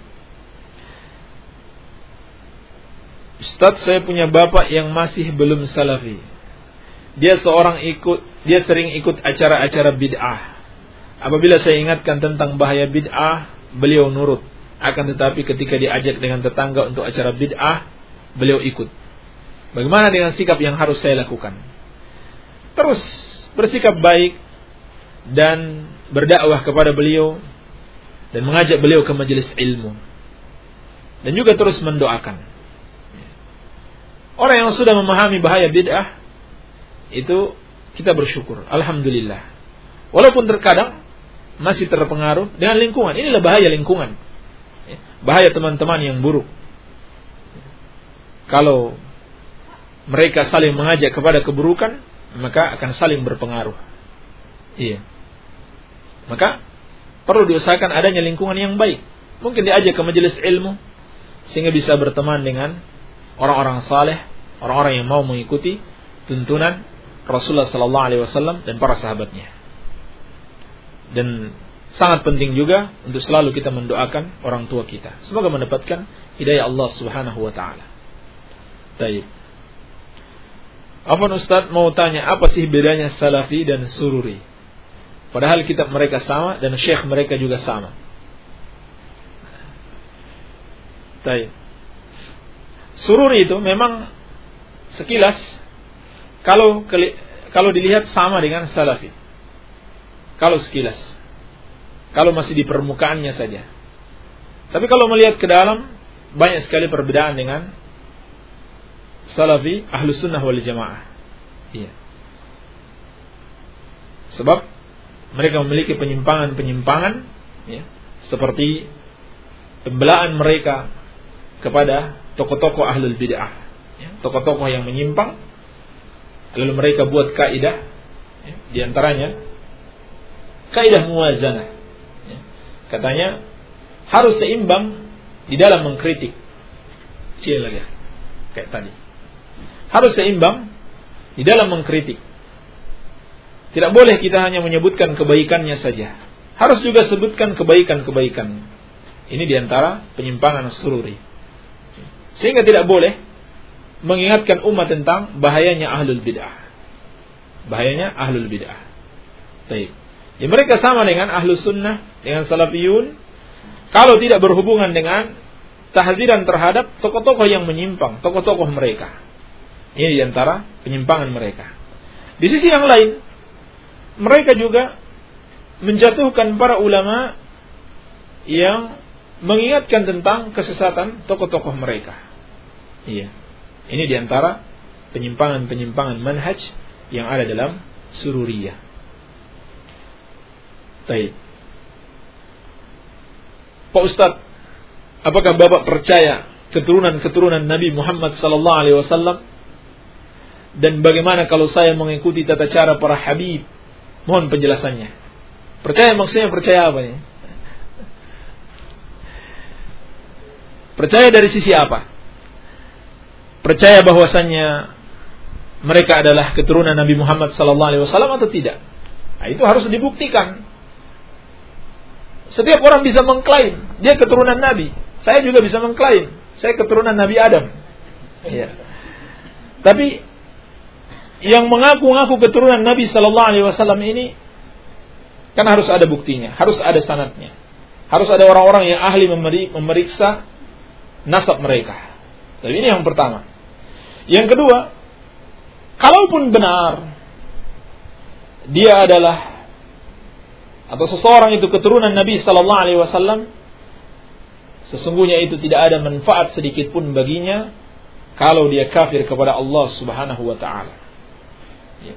Ustaz, saya punya bapak yang masih belum salafi. Dia sering ikut acara-acara bid'ah. Apabila saya ingatkan tentang bahaya bid'ah, beliau nurut. Akan tetapi ketika diajak dengan tetangga untuk acara bid'ah, beliau ikut. Bagaimana dengan sikap yang harus saya lakukan? Terus bersikap baik dan berdakwah kepada beliau dan mengajak beliau ke majelis ilmu. Dan juga terus mendoakan. Orang yang sudah memahami bahaya bid'ah, itu kita bersyukur, alhamdulillah. Walaupun terkadang masih terpengaruh dengan lingkungan. Inilah bahaya lingkungan, bahaya teman-teman yang buruk. Kalau mereka saling mengajak kepada keburukan, maka akan saling berpengaruh. Iya. Maka perlu diusahakan adanya lingkungan yang baik. Mungkin diajak ke majelis ilmu sehingga bisa berteman dengan orang-orang saleh, orang-orang yang mau mengikuti tuntunan Rasulullah sallallahu alaihi wasallam dan para sahabatnya. Dan sangat penting juga untuk selalu kita mendoakan orang tua kita, semoga mendapatkan hidayah Allah Subhanahu wa taala. Baik. Afwan Ustaz, mau tanya apa sih bedanya Salafi dan Sururi? Padahal kitab mereka sama dan syekh mereka juga sama. Baik. Sururi itu memang sekilas kalau dilihat sama dengan Salafi. Kalau sekilas, kalau masih di permukaannya saja. Tapi kalau melihat ke dalam, banyak sekali perbedaan dengan Salafi, Ahlus Sunnah wal Jamaah. Iya. Sebab mereka memiliki penyimpangan-penyimpangan, ya, seperti pembelaan mereka kepada tokoh-tokoh ahlul bid'ah, ya, tokoh-tokoh yang menyimpang, lalu mereka buat kaidah, ya, di antaranya kaidah muwazanah, ya, katanya harus seimbang di dalam mengkritik. Lagi, kayak tadi, harus seimbang di dalam mengkritik. Tidak boleh kita hanya menyebutkan kebaikannya saja, harus juga sebutkan kebaikan-kebaikan. Ini diantara penyimpangan Sururi. Sehingga tidak boleh mengingatkan umat tentang bahayanya ahlul bid'ah. Bahayanya ahlul bid'ah. Baik. Ya, mereka sama dengan ahlus sunnah, dengan salafiyun, kalau tidak berhubungan dengan tahdziran terhadap tokoh-tokoh yang menyimpang, tokoh-tokoh mereka. Ini diantara penyimpangan mereka. Di sisi yang lain, mereka juga menjatuhkan para ulama yang mengingatkan tentang kesesatan tokoh-tokoh mereka. Iya. Ini diantara penyimpangan-penyimpangan manhaj yang ada dalam Sururiyah. Baik. Pak Ustaz, apakah Bapak percaya keturunan-keturunan Nabi Muhammad sallallahu alaihi wasallam? Dan bagaimana kalau saya mengikuti tata cara para habib? Mohon penjelasannya. Percaya maksudnya percaya apa nih? Percaya dari sisi apa? Percaya bahwasannya mereka adalah keturunan Nabi Muhammad SAW atau tidak? Nah, itu harus dibuktikan. Setiap orang bisa mengklaim dia keturunan Nabi. Saya juga bisa mengklaim saya keturunan Nabi Adam. Ya. Tapi yang mengaku-ngaku keturunan Nabi SAW ini kan harus ada buktinya, harus ada sanadnya, harus ada orang-orang yang ahli memeriksa nasab mereka. Jadi ini yang pertama. Yang kedua, kalaupun benar dia adalah atau seseorang itu keturunan Nabi sallallahu alaihi wasallam, sesungguhnya itu tidak ada manfaat sedikit pun baginya kalau dia kafir kepada Allah Subhanahu wa taala. Ya.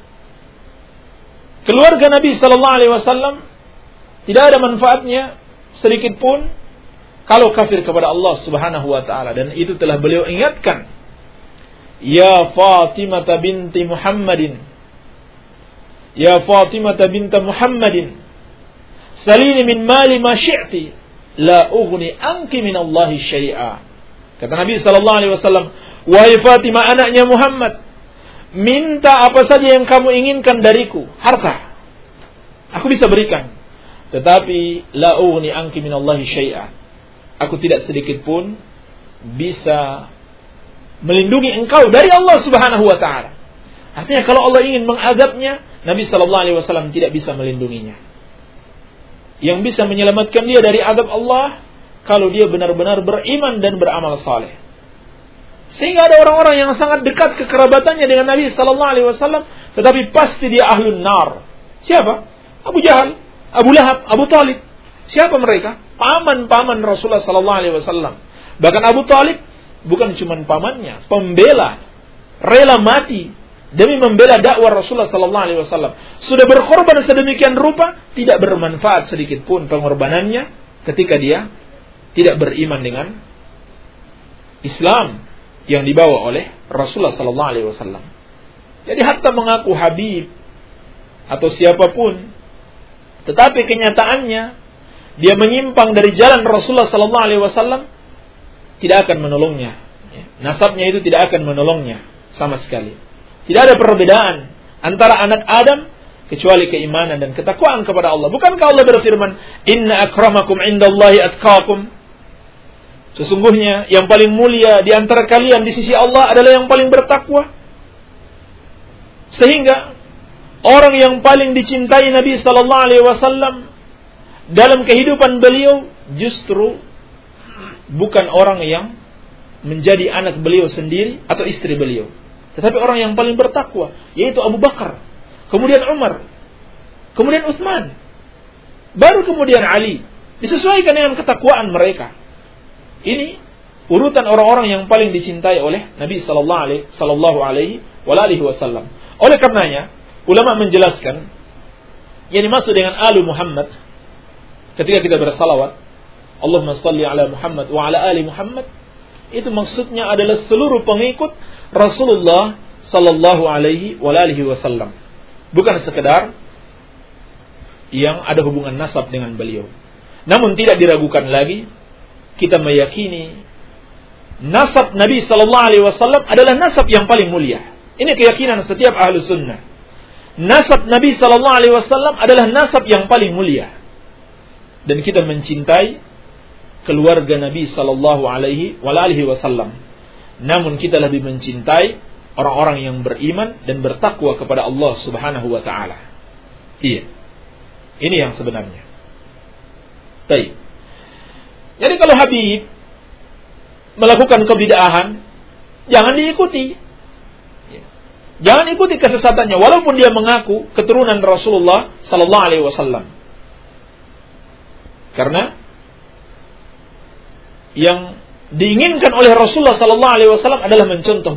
Keluarga Nabi sallallahu alaihi wasallam tidak ada manfaatnya sedikit pun kalau kafir kepada Allah Subhanahu wa taala, dan itu telah beliau ingatkan. Ya Fatimah binti Muhammadin, ya Fatimah binti Muhammadin, salini min mali ma syi'ti, la ughni anki min Allahi syai'a. Kata Nabi sallallahu alaihi wasallam, wahai Fatimah anaknya Muhammad, minta apa saja yang kamu inginkan dariku, harta, aku bisa berikan. Tetapi la ughni anki min Allahi syai'a, aku tidak sedikit pun bisa melindungi engkau dari Allah Subhanahu wa taala. Artinya kalau Allah ingin mengazabnya, Nabi sallallahu alaihi wasallam tidak bisa melindunginya. Yang bisa menyelamatkan dia dari azab Allah kalau dia benar-benar beriman dan beramal saleh. Sehingga ada orang-orang yang sangat dekat kekerabatannya dengan Nabi sallallahu alaihi wasallam, tetapi pasti dia ahlun nar. Siapa? Abu Jahal, Abu Lahab, Abu Talib. Siapa mereka? Paman-paman Rasulullah sallallahu alaihi wasallam. Bahkan Abu Talib bukan cuma pamannya, pembela, rela mati demi membela dakwah Rasulullah sallallahu alaihi wasallam. Sudah berkorban sedemikian rupa, tidak bermanfaat sedikit pun pengorbanannya ketika dia tidak beriman dengan Islam yang dibawa oleh Rasulullah sallallahu alaihi wasallam. Jadi hatta mengaku habib atau siapapun, tetapi kenyataannya dia menyimpang dari jalan Rasulullah sallallahu alaihi wasallam, tidak akan menolongnya. Nasabnya itu tidak akan menolongnya sama sekali. Tidak ada perbedaan antara anak Adam kecuali keimanan dan ketakwaan kepada Allah. Bukankah Allah berfirman, "Inna akramakum indallahi atqakum." Sesungguhnya yang paling mulia di antara kalian di sisi Allah adalah yang paling bertakwa. Sehingga orang yang paling dicintai Nabi sallallahu alaihi wasallam dalam kehidupan beliau justru bukan orang yang menjadi anak beliau sendiri atau istri beliau, tetapi orang yang paling bertakwa, yaitu Abu Bakar, kemudian Umar, kemudian Utsman, baru kemudian Ali. Disesuaikan dengan ketakwaan mereka. Ini urutan orang-orang yang paling dicintai oleh Nabi sallallahu alaihi wasallam. Oleh karenanya, ulama menjelaskan yang dimaksud dengan alu Muhammad ketika kita bersalawat, Allahumma shalli ala Muhammad wa ala ali Muhammad, itu maksudnya adalah seluruh pengikut Rasulullah sallallahu alaihi wasallam. Bukan sekedar yang ada hubungan nasab dengan beliau. Namun tidak diragukan lagi, kita meyakini nasab Nabi sallallahu alaihi wasallam adalah nasab yang paling mulia. Ini keyakinan setiap ahlu sunnah. Nasab Nabi sallallahu alaihi wasallam adalah nasab yang paling mulia. Dan kita mencintai keluarga Nabi sallallahu alaihi wasallam. Namun kita lebih mencintai orang-orang yang beriman dan bertakwa kepada Allah Subhanahu wa taala. Iya. Ini yang sebenarnya. Baik. Jadi kalau Habib melakukan kebid'ahan, jangan diikuti. Jangan ikuti kesesatannya walaupun dia mengaku keturunan Rasulullah sallallahu alaihi wasallam. Karena yang diinginkan oleh Rasulullah sallallahu alaihi wasallam adalah mencontoh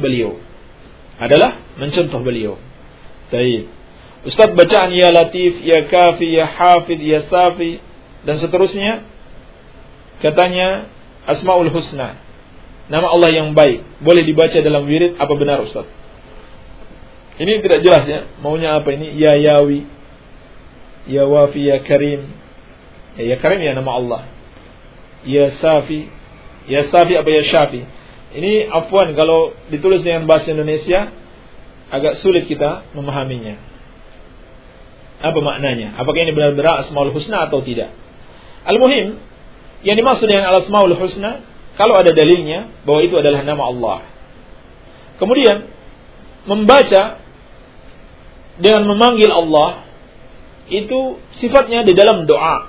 beliau. Baik. Ustaz bacaan ya Latif, ya Kafi, ya Hafid, ya Safi dan seterusnya katanya Asmaul Husna, nama Allah yang baik, boleh dibaca dalam wirid, apa benar Ustaz? Ini tidak jelas ya, maunya apa ini? Ya Yawi, ya Wafi, ya Karim. Ya Karim ya nama Allah. Ya Safi apa ya Syafi? Ini afwan kalau ditulis dengan bahasa Indonesia agak sulit kita memahaminya. Apa maknanya? Apakah ini benar-benar Asmaul Husna atau tidak? Al-muhim, yang dimaksud dengan Asmaul Husna, kalau ada dalilnya bahwa itu adalah nama Allah. Kemudian membaca dengan memanggil Allah itu sifatnya di dalam doa.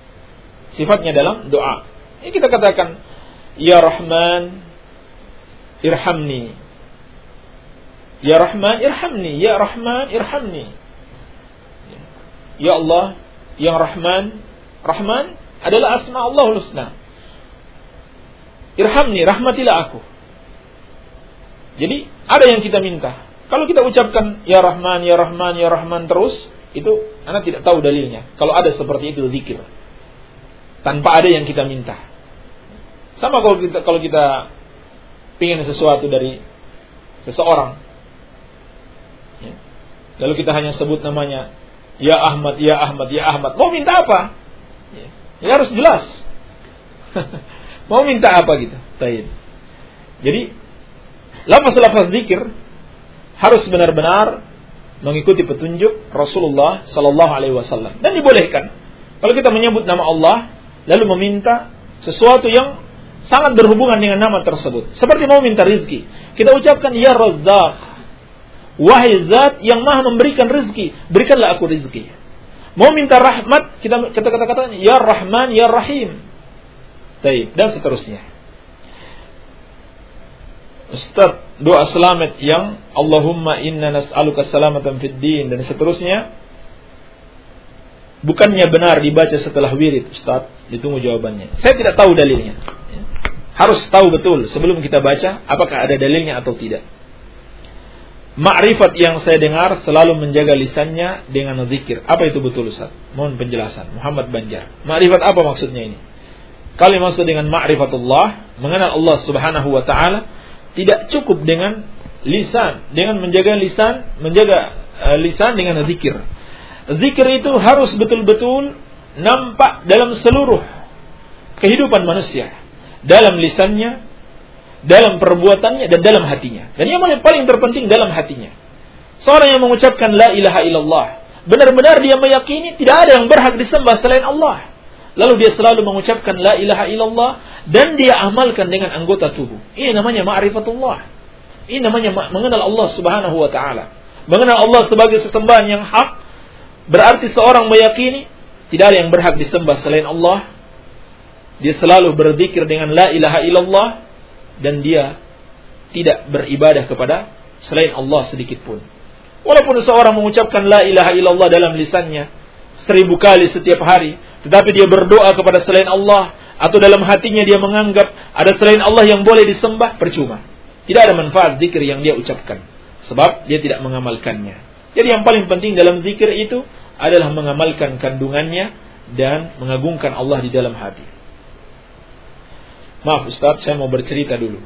Ini kita katakan Ya Rahman irhamni. Ya Rahman irhamni. Ya Rahman irhamni. Ya Allah yang Rahman adalah asma Allahul Husna. Irhamni, rahmatilah aku. Jadi ada yang kita minta. Kalau kita ucapkan Ya Rahman, Ya Rahman, Ya Rahman terus, itu anak tidak tahu dalilnya. Kalau ada seperti itu zikir tanpa ada yang kita minta. Sama kalau kita ingin sesuatu dari seseorang, ya. Lalu kita hanya sebut namanya Ya Ahmad, Ya Ahmad, Ya Ahmad. Mau minta apa? Ya harus jelas. Mau minta apa gitu. Baik. Jadi lafaz-lafaz zikir harus benar-benar mengikuti petunjuk Rasulullah sallallahu alaihi wasallam, dan dibolehkan kalau kita menyebut nama Allah lalu meminta sesuatu yang sangat berhubungan dengan nama tersebut. Seperti mau minta rizki, kita ucapkan Ya Razzaq, wahai zat yang maha memberikan rizki, berikanlah aku rizki. Mau minta rahmat, kita kata-kata Ya Rahman, Ya Rahim. Baik, dan seterusnya. Ustaz, doa selamat yang Allahumma inna nas'aluka salamatan fid din dan seterusnya, bukannya benar dibaca setelah wirid, Ustaz? Ditunggu jawabannya. Saya tidak tahu dalilnya. Harus tahu betul sebelum kita baca apakah ada dalilnya atau tidak. Ma'rifat yang saya dengar selalu menjaga lisannya dengan zikir. Apa itu betul, Ustaz? Mohon penjelasan. Muhammad Banjar. Ma'rifat apa maksudnya ini? Kalau maksud dengan ma'rifatullah, mengenal Allah Subhanahu wa taala, tidak cukup dengan lisan, dengan menjaga lisan dengan zikir. Zikir itu harus betul-betul nampak dalam seluruh kehidupan manusia, dalam lisannya, dalam perbuatannya, dan dalam hatinya. Dan yang paling terpenting dalam hatinya. Seorang yang mengucapkan la ilaha illallah, benar-benar dia meyakini tidak ada yang berhak disembah selain Allah. Lalu dia selalu mengucapkan la ilaha illallah dan dia amalkan dengan anggota tubuh. Ini namanya ma'rifatullah. Ini namanya mengenal Allah Subhanahu wa taala. Mengenal Allah sebagai sesembahan yang hak berarti seorang meyakini tidak ada yang berhak disembah selain Allah. Dia selalu berzikir dengan la ilaha illallah dan dia tidak beribadah kepada selain Allah sedikit pun. Walaupun seorang mengucapkan la ilaha illallah dalam lisannya 1000 kali setiap hari, tetapi dia berdoa kepada selain Allah atau dalam hatinya dia menganggap ada selain Allah yang boleh disembah, percuma. Tidak ada manfaat zikir yang dia ucapkan sebab dia tidak mengamalkannya. Jadi yang paling penting dalam zikir itu adalah mengamalkan kandungannya dan mengagungkan Allah di dalam hati. Maaf Ustaz, saya mau bercerita dulu.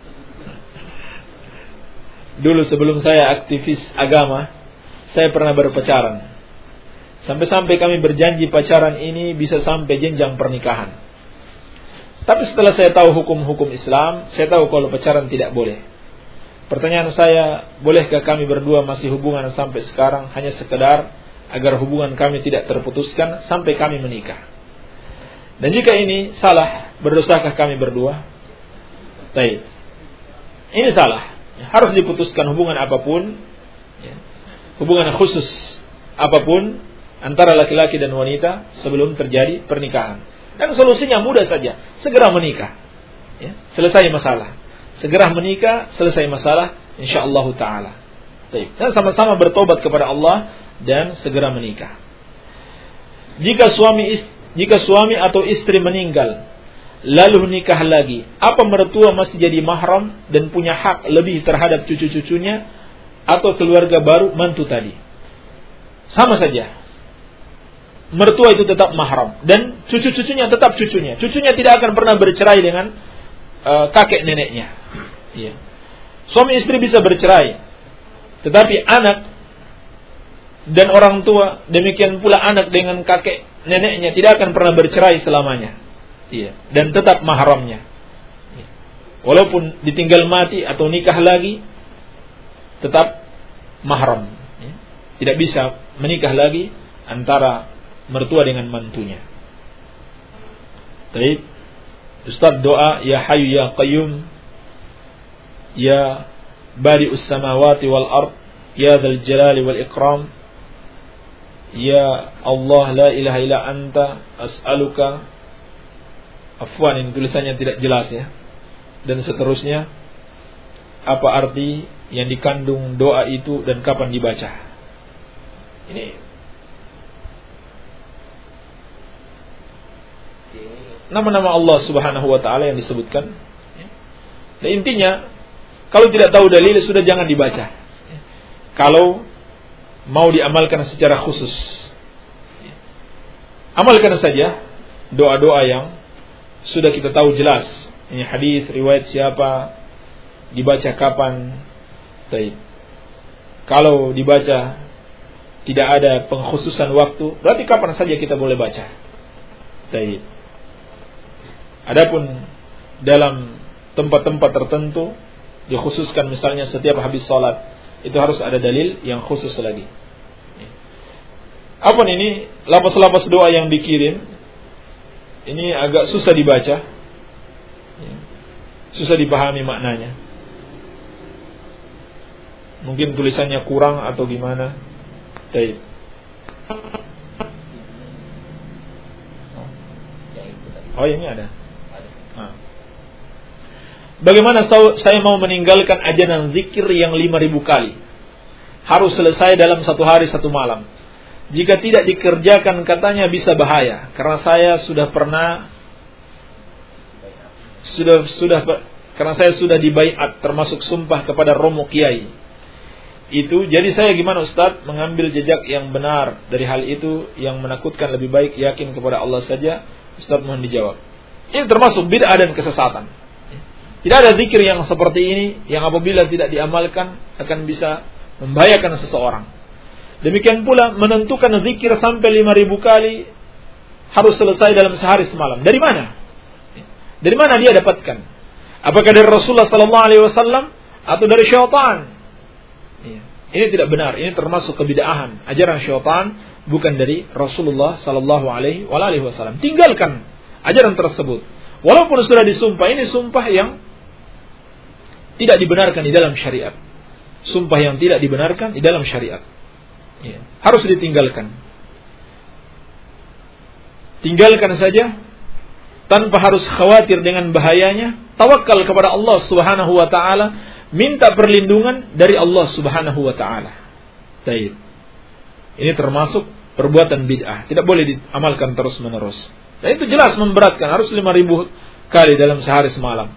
Dulu sebelum saya aktivis agama, saya pernah berpacaran. Sampai-sampai kami berjanji pacaran ini bisa sampai jenjang pernikahan. Tapi setelah saya tahu hukum-hukum Islam, saya tahu kalau pacaran tidak boleh. Pertanyaan saya, bolehkah kami berdua masih hubungan sampai sekarang hanya sekedar agar hubungan kami tidak terputuskan sampai kami menikah? Dan jika ini salah, berdosakah kami berdua? Baik. Ini salah. Harus diputuskan hubungan apapun, hubungan khusus apapun antara laki-laki dan wanita sebelum terjadi pernikahan. Dan solusinya mudah saja, segera menikah, selesai masalah. Segera menikah, selesai masalah, insyaallah taala. Dan sama-sama bertobat kepada Allah dan segera menikah. Jika suami atau istri meninggal lalu nikah lagi, apa mertua masih jadi mahram dan punya hak lebih terhadap cucu-cucunya atau keluarga baru mantu tadi? Sama saja. Mertua itu tetap mahram dan cucu-cucunya tetap cucunya. Cucunya tidak akan pernah bercerai dengan kakek neneknya. Iya. Suami istri bisa bercerai, tetapi anak dan orang tua, demikian pula anak dengan kakek neneknya tidak akan pernah bercerai selamanya. Iya, dan tetap mahramnya. Walaupun ditinggal mati atau nikah lagi, tetap mahram. Tidak bisa menikah lagi antara mertua dengan mantunya. Baik. Ustaz doa ya Hayyu ya Qayyum ya Bari'us samawati wal ard ya Dzal Jalali wal Ikram ya Allah la ilaha illa anta as'aluka. Afwan, ini tulisannya tidak jelas ya. Dan seterusnya, apa arti yang dikandung doa itu dan kapan dibaca? Ini nama-nama Allah Subhanahu wa taala yang disebutkan. Dan intinya, kalau tidak tahu dalil sudah jangan dibaca. Kalau mau diamalkan secara khusus, amalkan saja doa-doa yang sudah kita tahu jelas. Ini hadis, riwayat siapa, dibaca kapan. Baik. Kalau dibaca tidak ada pengkhususan waktu, berarti kapan saja kita boleh baca. Baik. Adapun dalam tempat-tempat tertentu dikhususkan, misalnya setiap habis salat, itu harus ada dalil yang khusus lagi. Apa ini lapas-lapas doa yang dikirim? Ini agak susah dibaca, susah dipahami maknanya. Mungkin tulisannya kurang atau gimana. Baik. Oh, ini ada. Bagaimana saya mau meninggalkan ajaran zikir yang 5.000 kali? Harus selesai dalam 1 hari 1 malam. Jika tidak dikerjakan katanya bisa bahaya. Karena saya karena saya sudah dibaiat termasuk sumpah kepada romo kiai. Itu jadi saya gimana Ustaz mengambil jejak yang benar dari hal itu yang menakutkan, lebih baik yakin kepada Allah saja? Ustaz mohon dijawab. Ini termasuk bid'ah dan kesesatan. Tidak ada zikir yang seperti ini yang apabila tidak diamalkan akan bisa membahayakan seseorang. Demikian pula menentukan zikir sampai 5.000 kali harus selesai dalam sehari semalam. Dari mana? Dari mana dia dapatkan? Apakah dari Rasulullah sallallahu alaihi wasallam atau dari syaitan? Ini tidak benar. Ini termasuk kebid'ahan. Ajaran syaitan, bukan dari Rasulullah sallallahu alaihi wasallam. Tinggalkan ajaran tersebut. Walaupun sudah disumpah, ini sumpah yang tidak dibenarkan di dalam syariat. Sumpah yang tidak dibenarkan di dalam syariat. Harus ditinggalkan. Tinggalkan saja tanpa harus khawatir dengan bahayanya. Tawakal kepada Allah Subhanahu wa taala, minta perlindungan dari Allah Subhanahu wa taala. Baik. Ini termasuk perbuatan bid'ah, tidak boleh diamalkan terus-menerus. Dan itu jelas memberatkan, harus 5.000 kali dalam sehari semalam.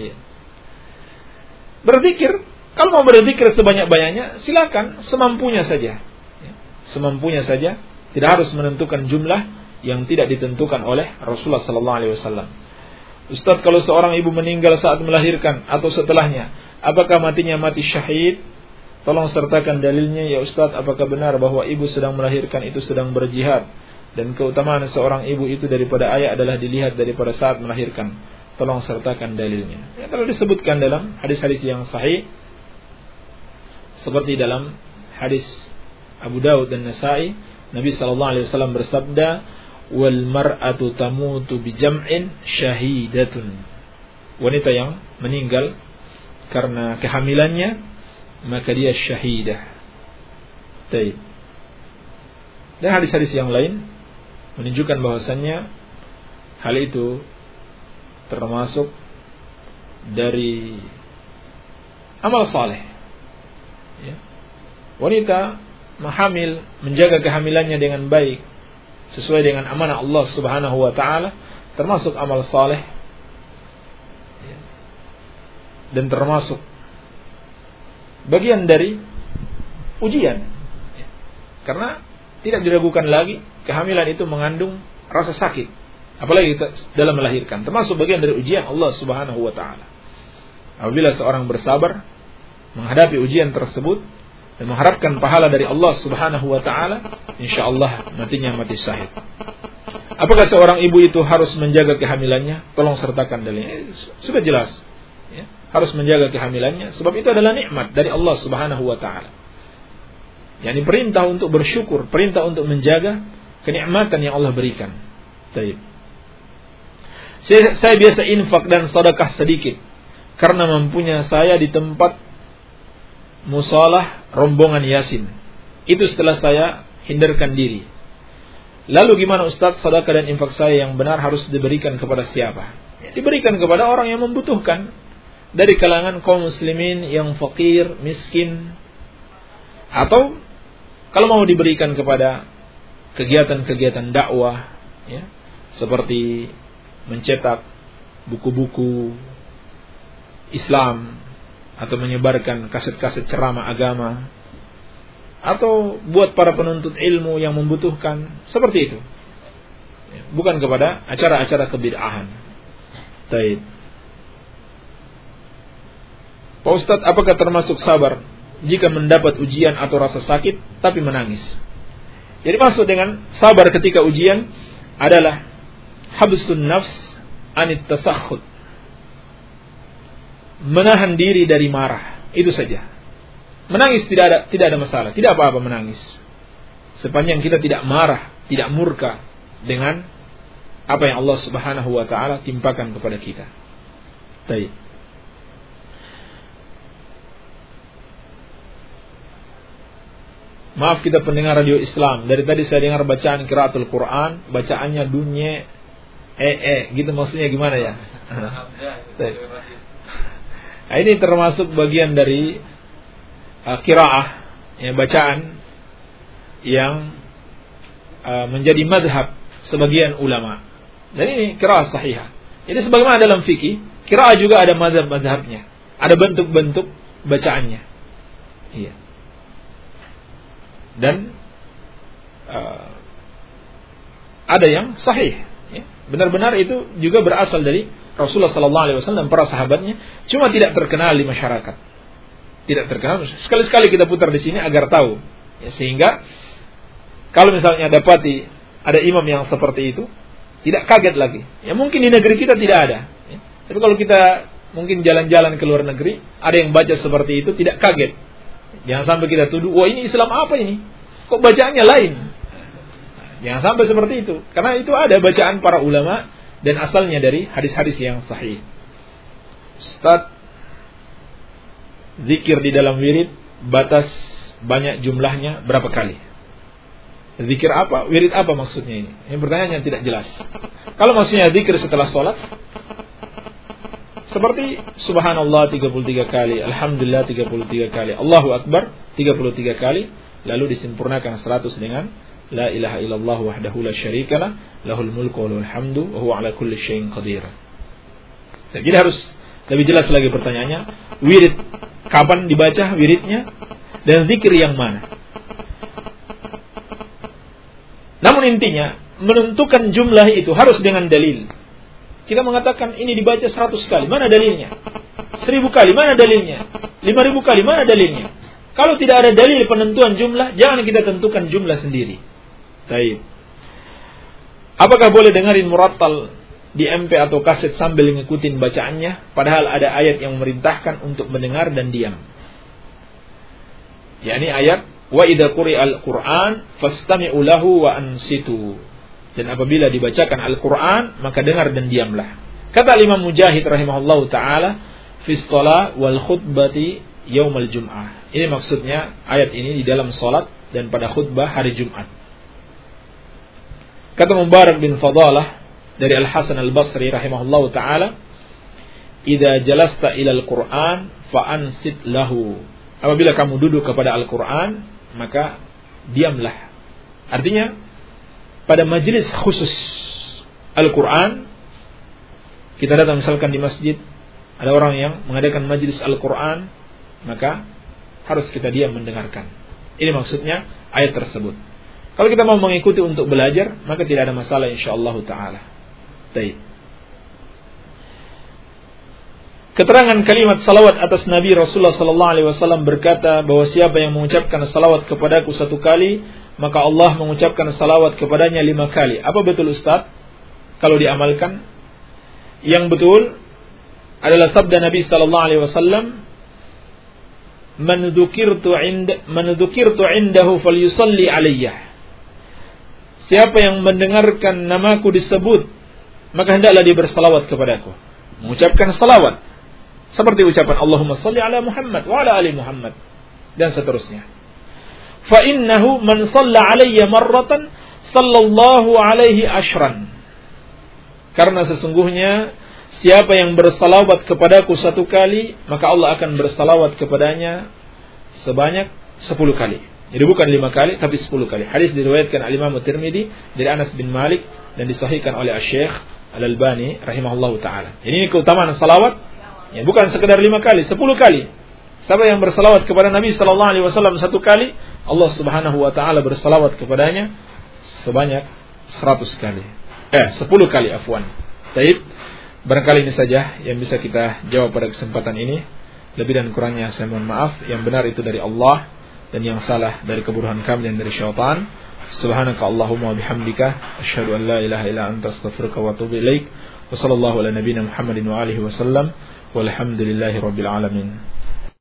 Berzikir, kalau mau berzikir sebanyak-banyaknya, silakan, semampunya saja. Semampunya saja, tidak harus menentukan jumlah yang tidak ditentukan oleh Rasulullah sallallahu alaihi wasallam. Ustaz, kalau seorang ibu meninggal saat melahirkan atau setelahnya, apakah matinya mati syahid? Tolong sertakan dalilnya ya Ustaz. Apakah benar bahwa ibu sedang melahirkan itu sedang berjihad, dan keutamaan seorang ibu itu daripada ayah adalah dilihat daripada saat melahirkan? Tolong sertakan dalilnya. Ya, kalau disebutkan dalam hadis-hadis yang sahih, seperti dalam hadis Abu Dawud dan Nasa'i, Nabi sallallahu alaihi wasallam bersabda, wal mar'atu tamutu bi jam'in syahidatun. Wanita yang meninggal karena kehamilannya, maka dia syahidah. Baik. Dan hadis-hadis yang lain menunjukkan bahwasannya hal itu termasuk dari amal saleh. Wanita hamil menjaga kehamilannya dengan baik sesuai dengan amanah Allah Subhanahu wa taala, termasuk amal saleh dan termasuk bagian dari ujian. Karena tidak diragukan lagi kehamilan itu mengandung rasa sakit, apalagi dalam melahirkan, termasuk bagian dari ujian Allah Subhanahu wa taala. Apabila seorang bersabar menghadapi ujian tersebut dan mengharapkan pahala dari Allah Subhanahu wa taala, insyaallah matinya mati syahid. Apakah seorang ibu itu harus menjaga kehamilannya? Tolong sertakan dalilnya. Sudah jelas, ya, harus menjaga kehamilannya sebab itu adalah nikmat dari Allah Subhanahu wa taala. Yani perintah untuk bersyukur, perintah untuk menjaga kenikmatan yang Allah berikan. Baik. Saya biasa infak dan sedekah sedikit karena mampunya saya di tempat musalah rombongan Yasin. Itu setelah saya hindarkan diri. Lalu gimana Ustaz, sedekah dan infak saya yang benar harus diberikan kepada siapa? Ya, diberikan kepada orang yang membutuhkan dari kalangan kaum muslimin yang fakir, miskin. Atau kalau mau diberikan kepada kegiatan-kegiatan dakwah, ya, seperti mencetak buku-buku Islam atau menyebarkan kaset-kaset ceramah agama, atau buat para penuntut ilmu yang membutuhkan, seperti itu. Bukan kepada acara-acara kebid'ahan. Baik. Pak Ustadz, apakah termasuk sabar jika mendapat ujian atau rasa sakit tapi menangis? Jadi maksud dengan sabar ketika ujian adalah habsun nafs anit tasakhut, menahan diri dari marah, itu saja. Menangis tidak ada masalah, tidak apa-apa menangis, sepanjang kita tidak marah, tidak murka dengan apa yang Allah Subhanahu wa taala timpakan kepada kita. Baik. Maaf kita pendengar radio Islam, dari tadi saya dengar bacaan qiraatul Quran, bacaannya dunya gitu, maksudnya gimana ya? Nah, ini termasuk bagian dari qiraah, ya, bacaan yang menjadi madhab sebagian ulama. Dan ini qiraah sahihah. Jadi sebagaimana dalam fikih, qiraah juga ada madhab-madhabnya, ada bentuk-bentuk bacaannya. Iya. Dan ada yang sahih, ya. Benar-benar itu juga berasal dari Rasulullah sallallahu alaihi wasallam dan para sahabatnya, cuma tidak terkenal di masyarakat. Tidak terkenal. Sekali-sekali kita putar di sini agar tahu, ya, sehingga kalau misalnya dapati ada imam yang seperti itu, tidak kaget lagi. Ya mungkin di negeri kita tidak ada. Ya. Tapi kalau kita mungkin jalan-jalan ke luar negeri, ada yang baca seperti itu, tidak kaget. Jangan sampai kita tuduh, wah ini Islam apa ini? Kok bacaannya lain? Jangan sampai seperti itu. Karena itu ada bacaan para ulama dan asalnya dari hadis-hadis yang sahih. Ustaz, zikir di dalam wirid batas banyak jumlahnya berapa kali? Zikir apa? Wirid apa maksudnya ini? Ini pertanyaannya tidak jelas. Kalau maksudnya zikir setelah sholat, seperti subhanallah 33 kali, alhamdulillah 33 kali, Allahu akbar 33 kali, lalu disempurnakan 100 dengan la ilaha illallah wahdahu la syarikalah, lahul mulku wa lahul hamdu wa huwa ala kulli syai'in qadir. Jadi harus lebih jelas lagi pertanyaannya, wirid kapan dibaca wiridnya dan zikir yang mana? Namun intinya, menentukan jumlah itu harus dengan dalil. Kita mengatakan ini dibaca 100 kali, mana dalilnya? 1000 kali, mana dalilnya? 5000 kali, mana dalilnya? Kalau tidak ada dalil penentuan jumlah, jangan kita tentukan jumlah sendiri. Baik. Apakah boleh dengerin murattal di MP atau kaset sambil ngikutin bacaannya, padahal ada ayat yang memerintahkan untuk mendengar dan diam? yakni ayat wa idza quri'al Qur'an fastami'u lahu wa ansitu. Dan apabila dibacakan Al-Qur'an maka dengar dan diamlah. Kata Imam Mujahid rahimahullahu taala fi shalah wal khutbati yaumul jum'ah. Ini maksudnya ayat ini di dalam salat dan pada khutbah hari Jumat. Kata Mubarak bin Fadalah dari Al-Hasan Al-Basri rahimahullahu taala, idza jalasta ilal Qur'an fa ansit lahu. Apabila kamu duduk kepada Al-Qur'an, maka diamlah. Artinya pada majelis khusus Al-Qur'an, kita datang misalkan di masjid, ada orang yang mengadakan majelis Al-Qur'an, maka harus kita diam mendengarkan. Ini maksudnya ayat tersebut. Kalau kita mau mengikuti untuk belajar, maka tidak ada masalah insyaallah taala. Baik. Keterangan kalimat salawat atas Nabi Rasulullah sallallahu alaihi wasallam berkata bahwa siapa yang mengucapkan salawat kepadaku 1 kali, maka Allah mengucapkan salawat kepadanya 5 kali. Apa betul Ustaz? Kalau diamalkan, yang betul adalah sabda Nabi sallallahu alaihi wasallam, man dzukirtu indahu falyusalli alayya. Siapa yang mendengarkan namaku disebut, maka hendaklah dia bersalawat kepadaku. Mengucapkan salawat seperti ucapan Allahumma salli ala Muhammad wa ala ali Muhammad dan seterusnya. Fa innahu man shalla alayya marratan sallallahu alaihi ashran. Karena sesungguhnya siapa yang bersalawat kepadaku 1 kali, maka Allah akan bersalawat kepadanya sebanyak 10 kali. Jadi bukan 5 kali, tapi 10 kali. Hadis diriwayatkan Al-Imam Tirmidzi dari Anas bin Malik dan disahihkan oleh Asy-Syaikh Al-Albani rahimahullahu taala. Jadi ini keutamaan salawat, ya bukan sekedar 5 kali, 10 kali. Siapa yang bersalawat kepada Nabi sallallahu alaihi wasallam 1 kali, Allah Subhanahu wa taala bersalawat kepadanya sebanyak 100 kali. 10 kali afwan. Baik. Barangkali ini saja yang bisa kita jawab pada kesempatan ini. Lebih dan kurangnya saya mohon maaf. Yang benar itu dari Allah dan yang salah dari keburukan kami dan dari syaitan. Subhanaka Allahumma wa bihamdika asyhadu an la ilaha illa anta astaghfiruka wa atubu ilaik. Wa sallallahu ala nabiyyina Muhammadin wa alihi wa sallam. Walhamdulillahi rabbil alamin.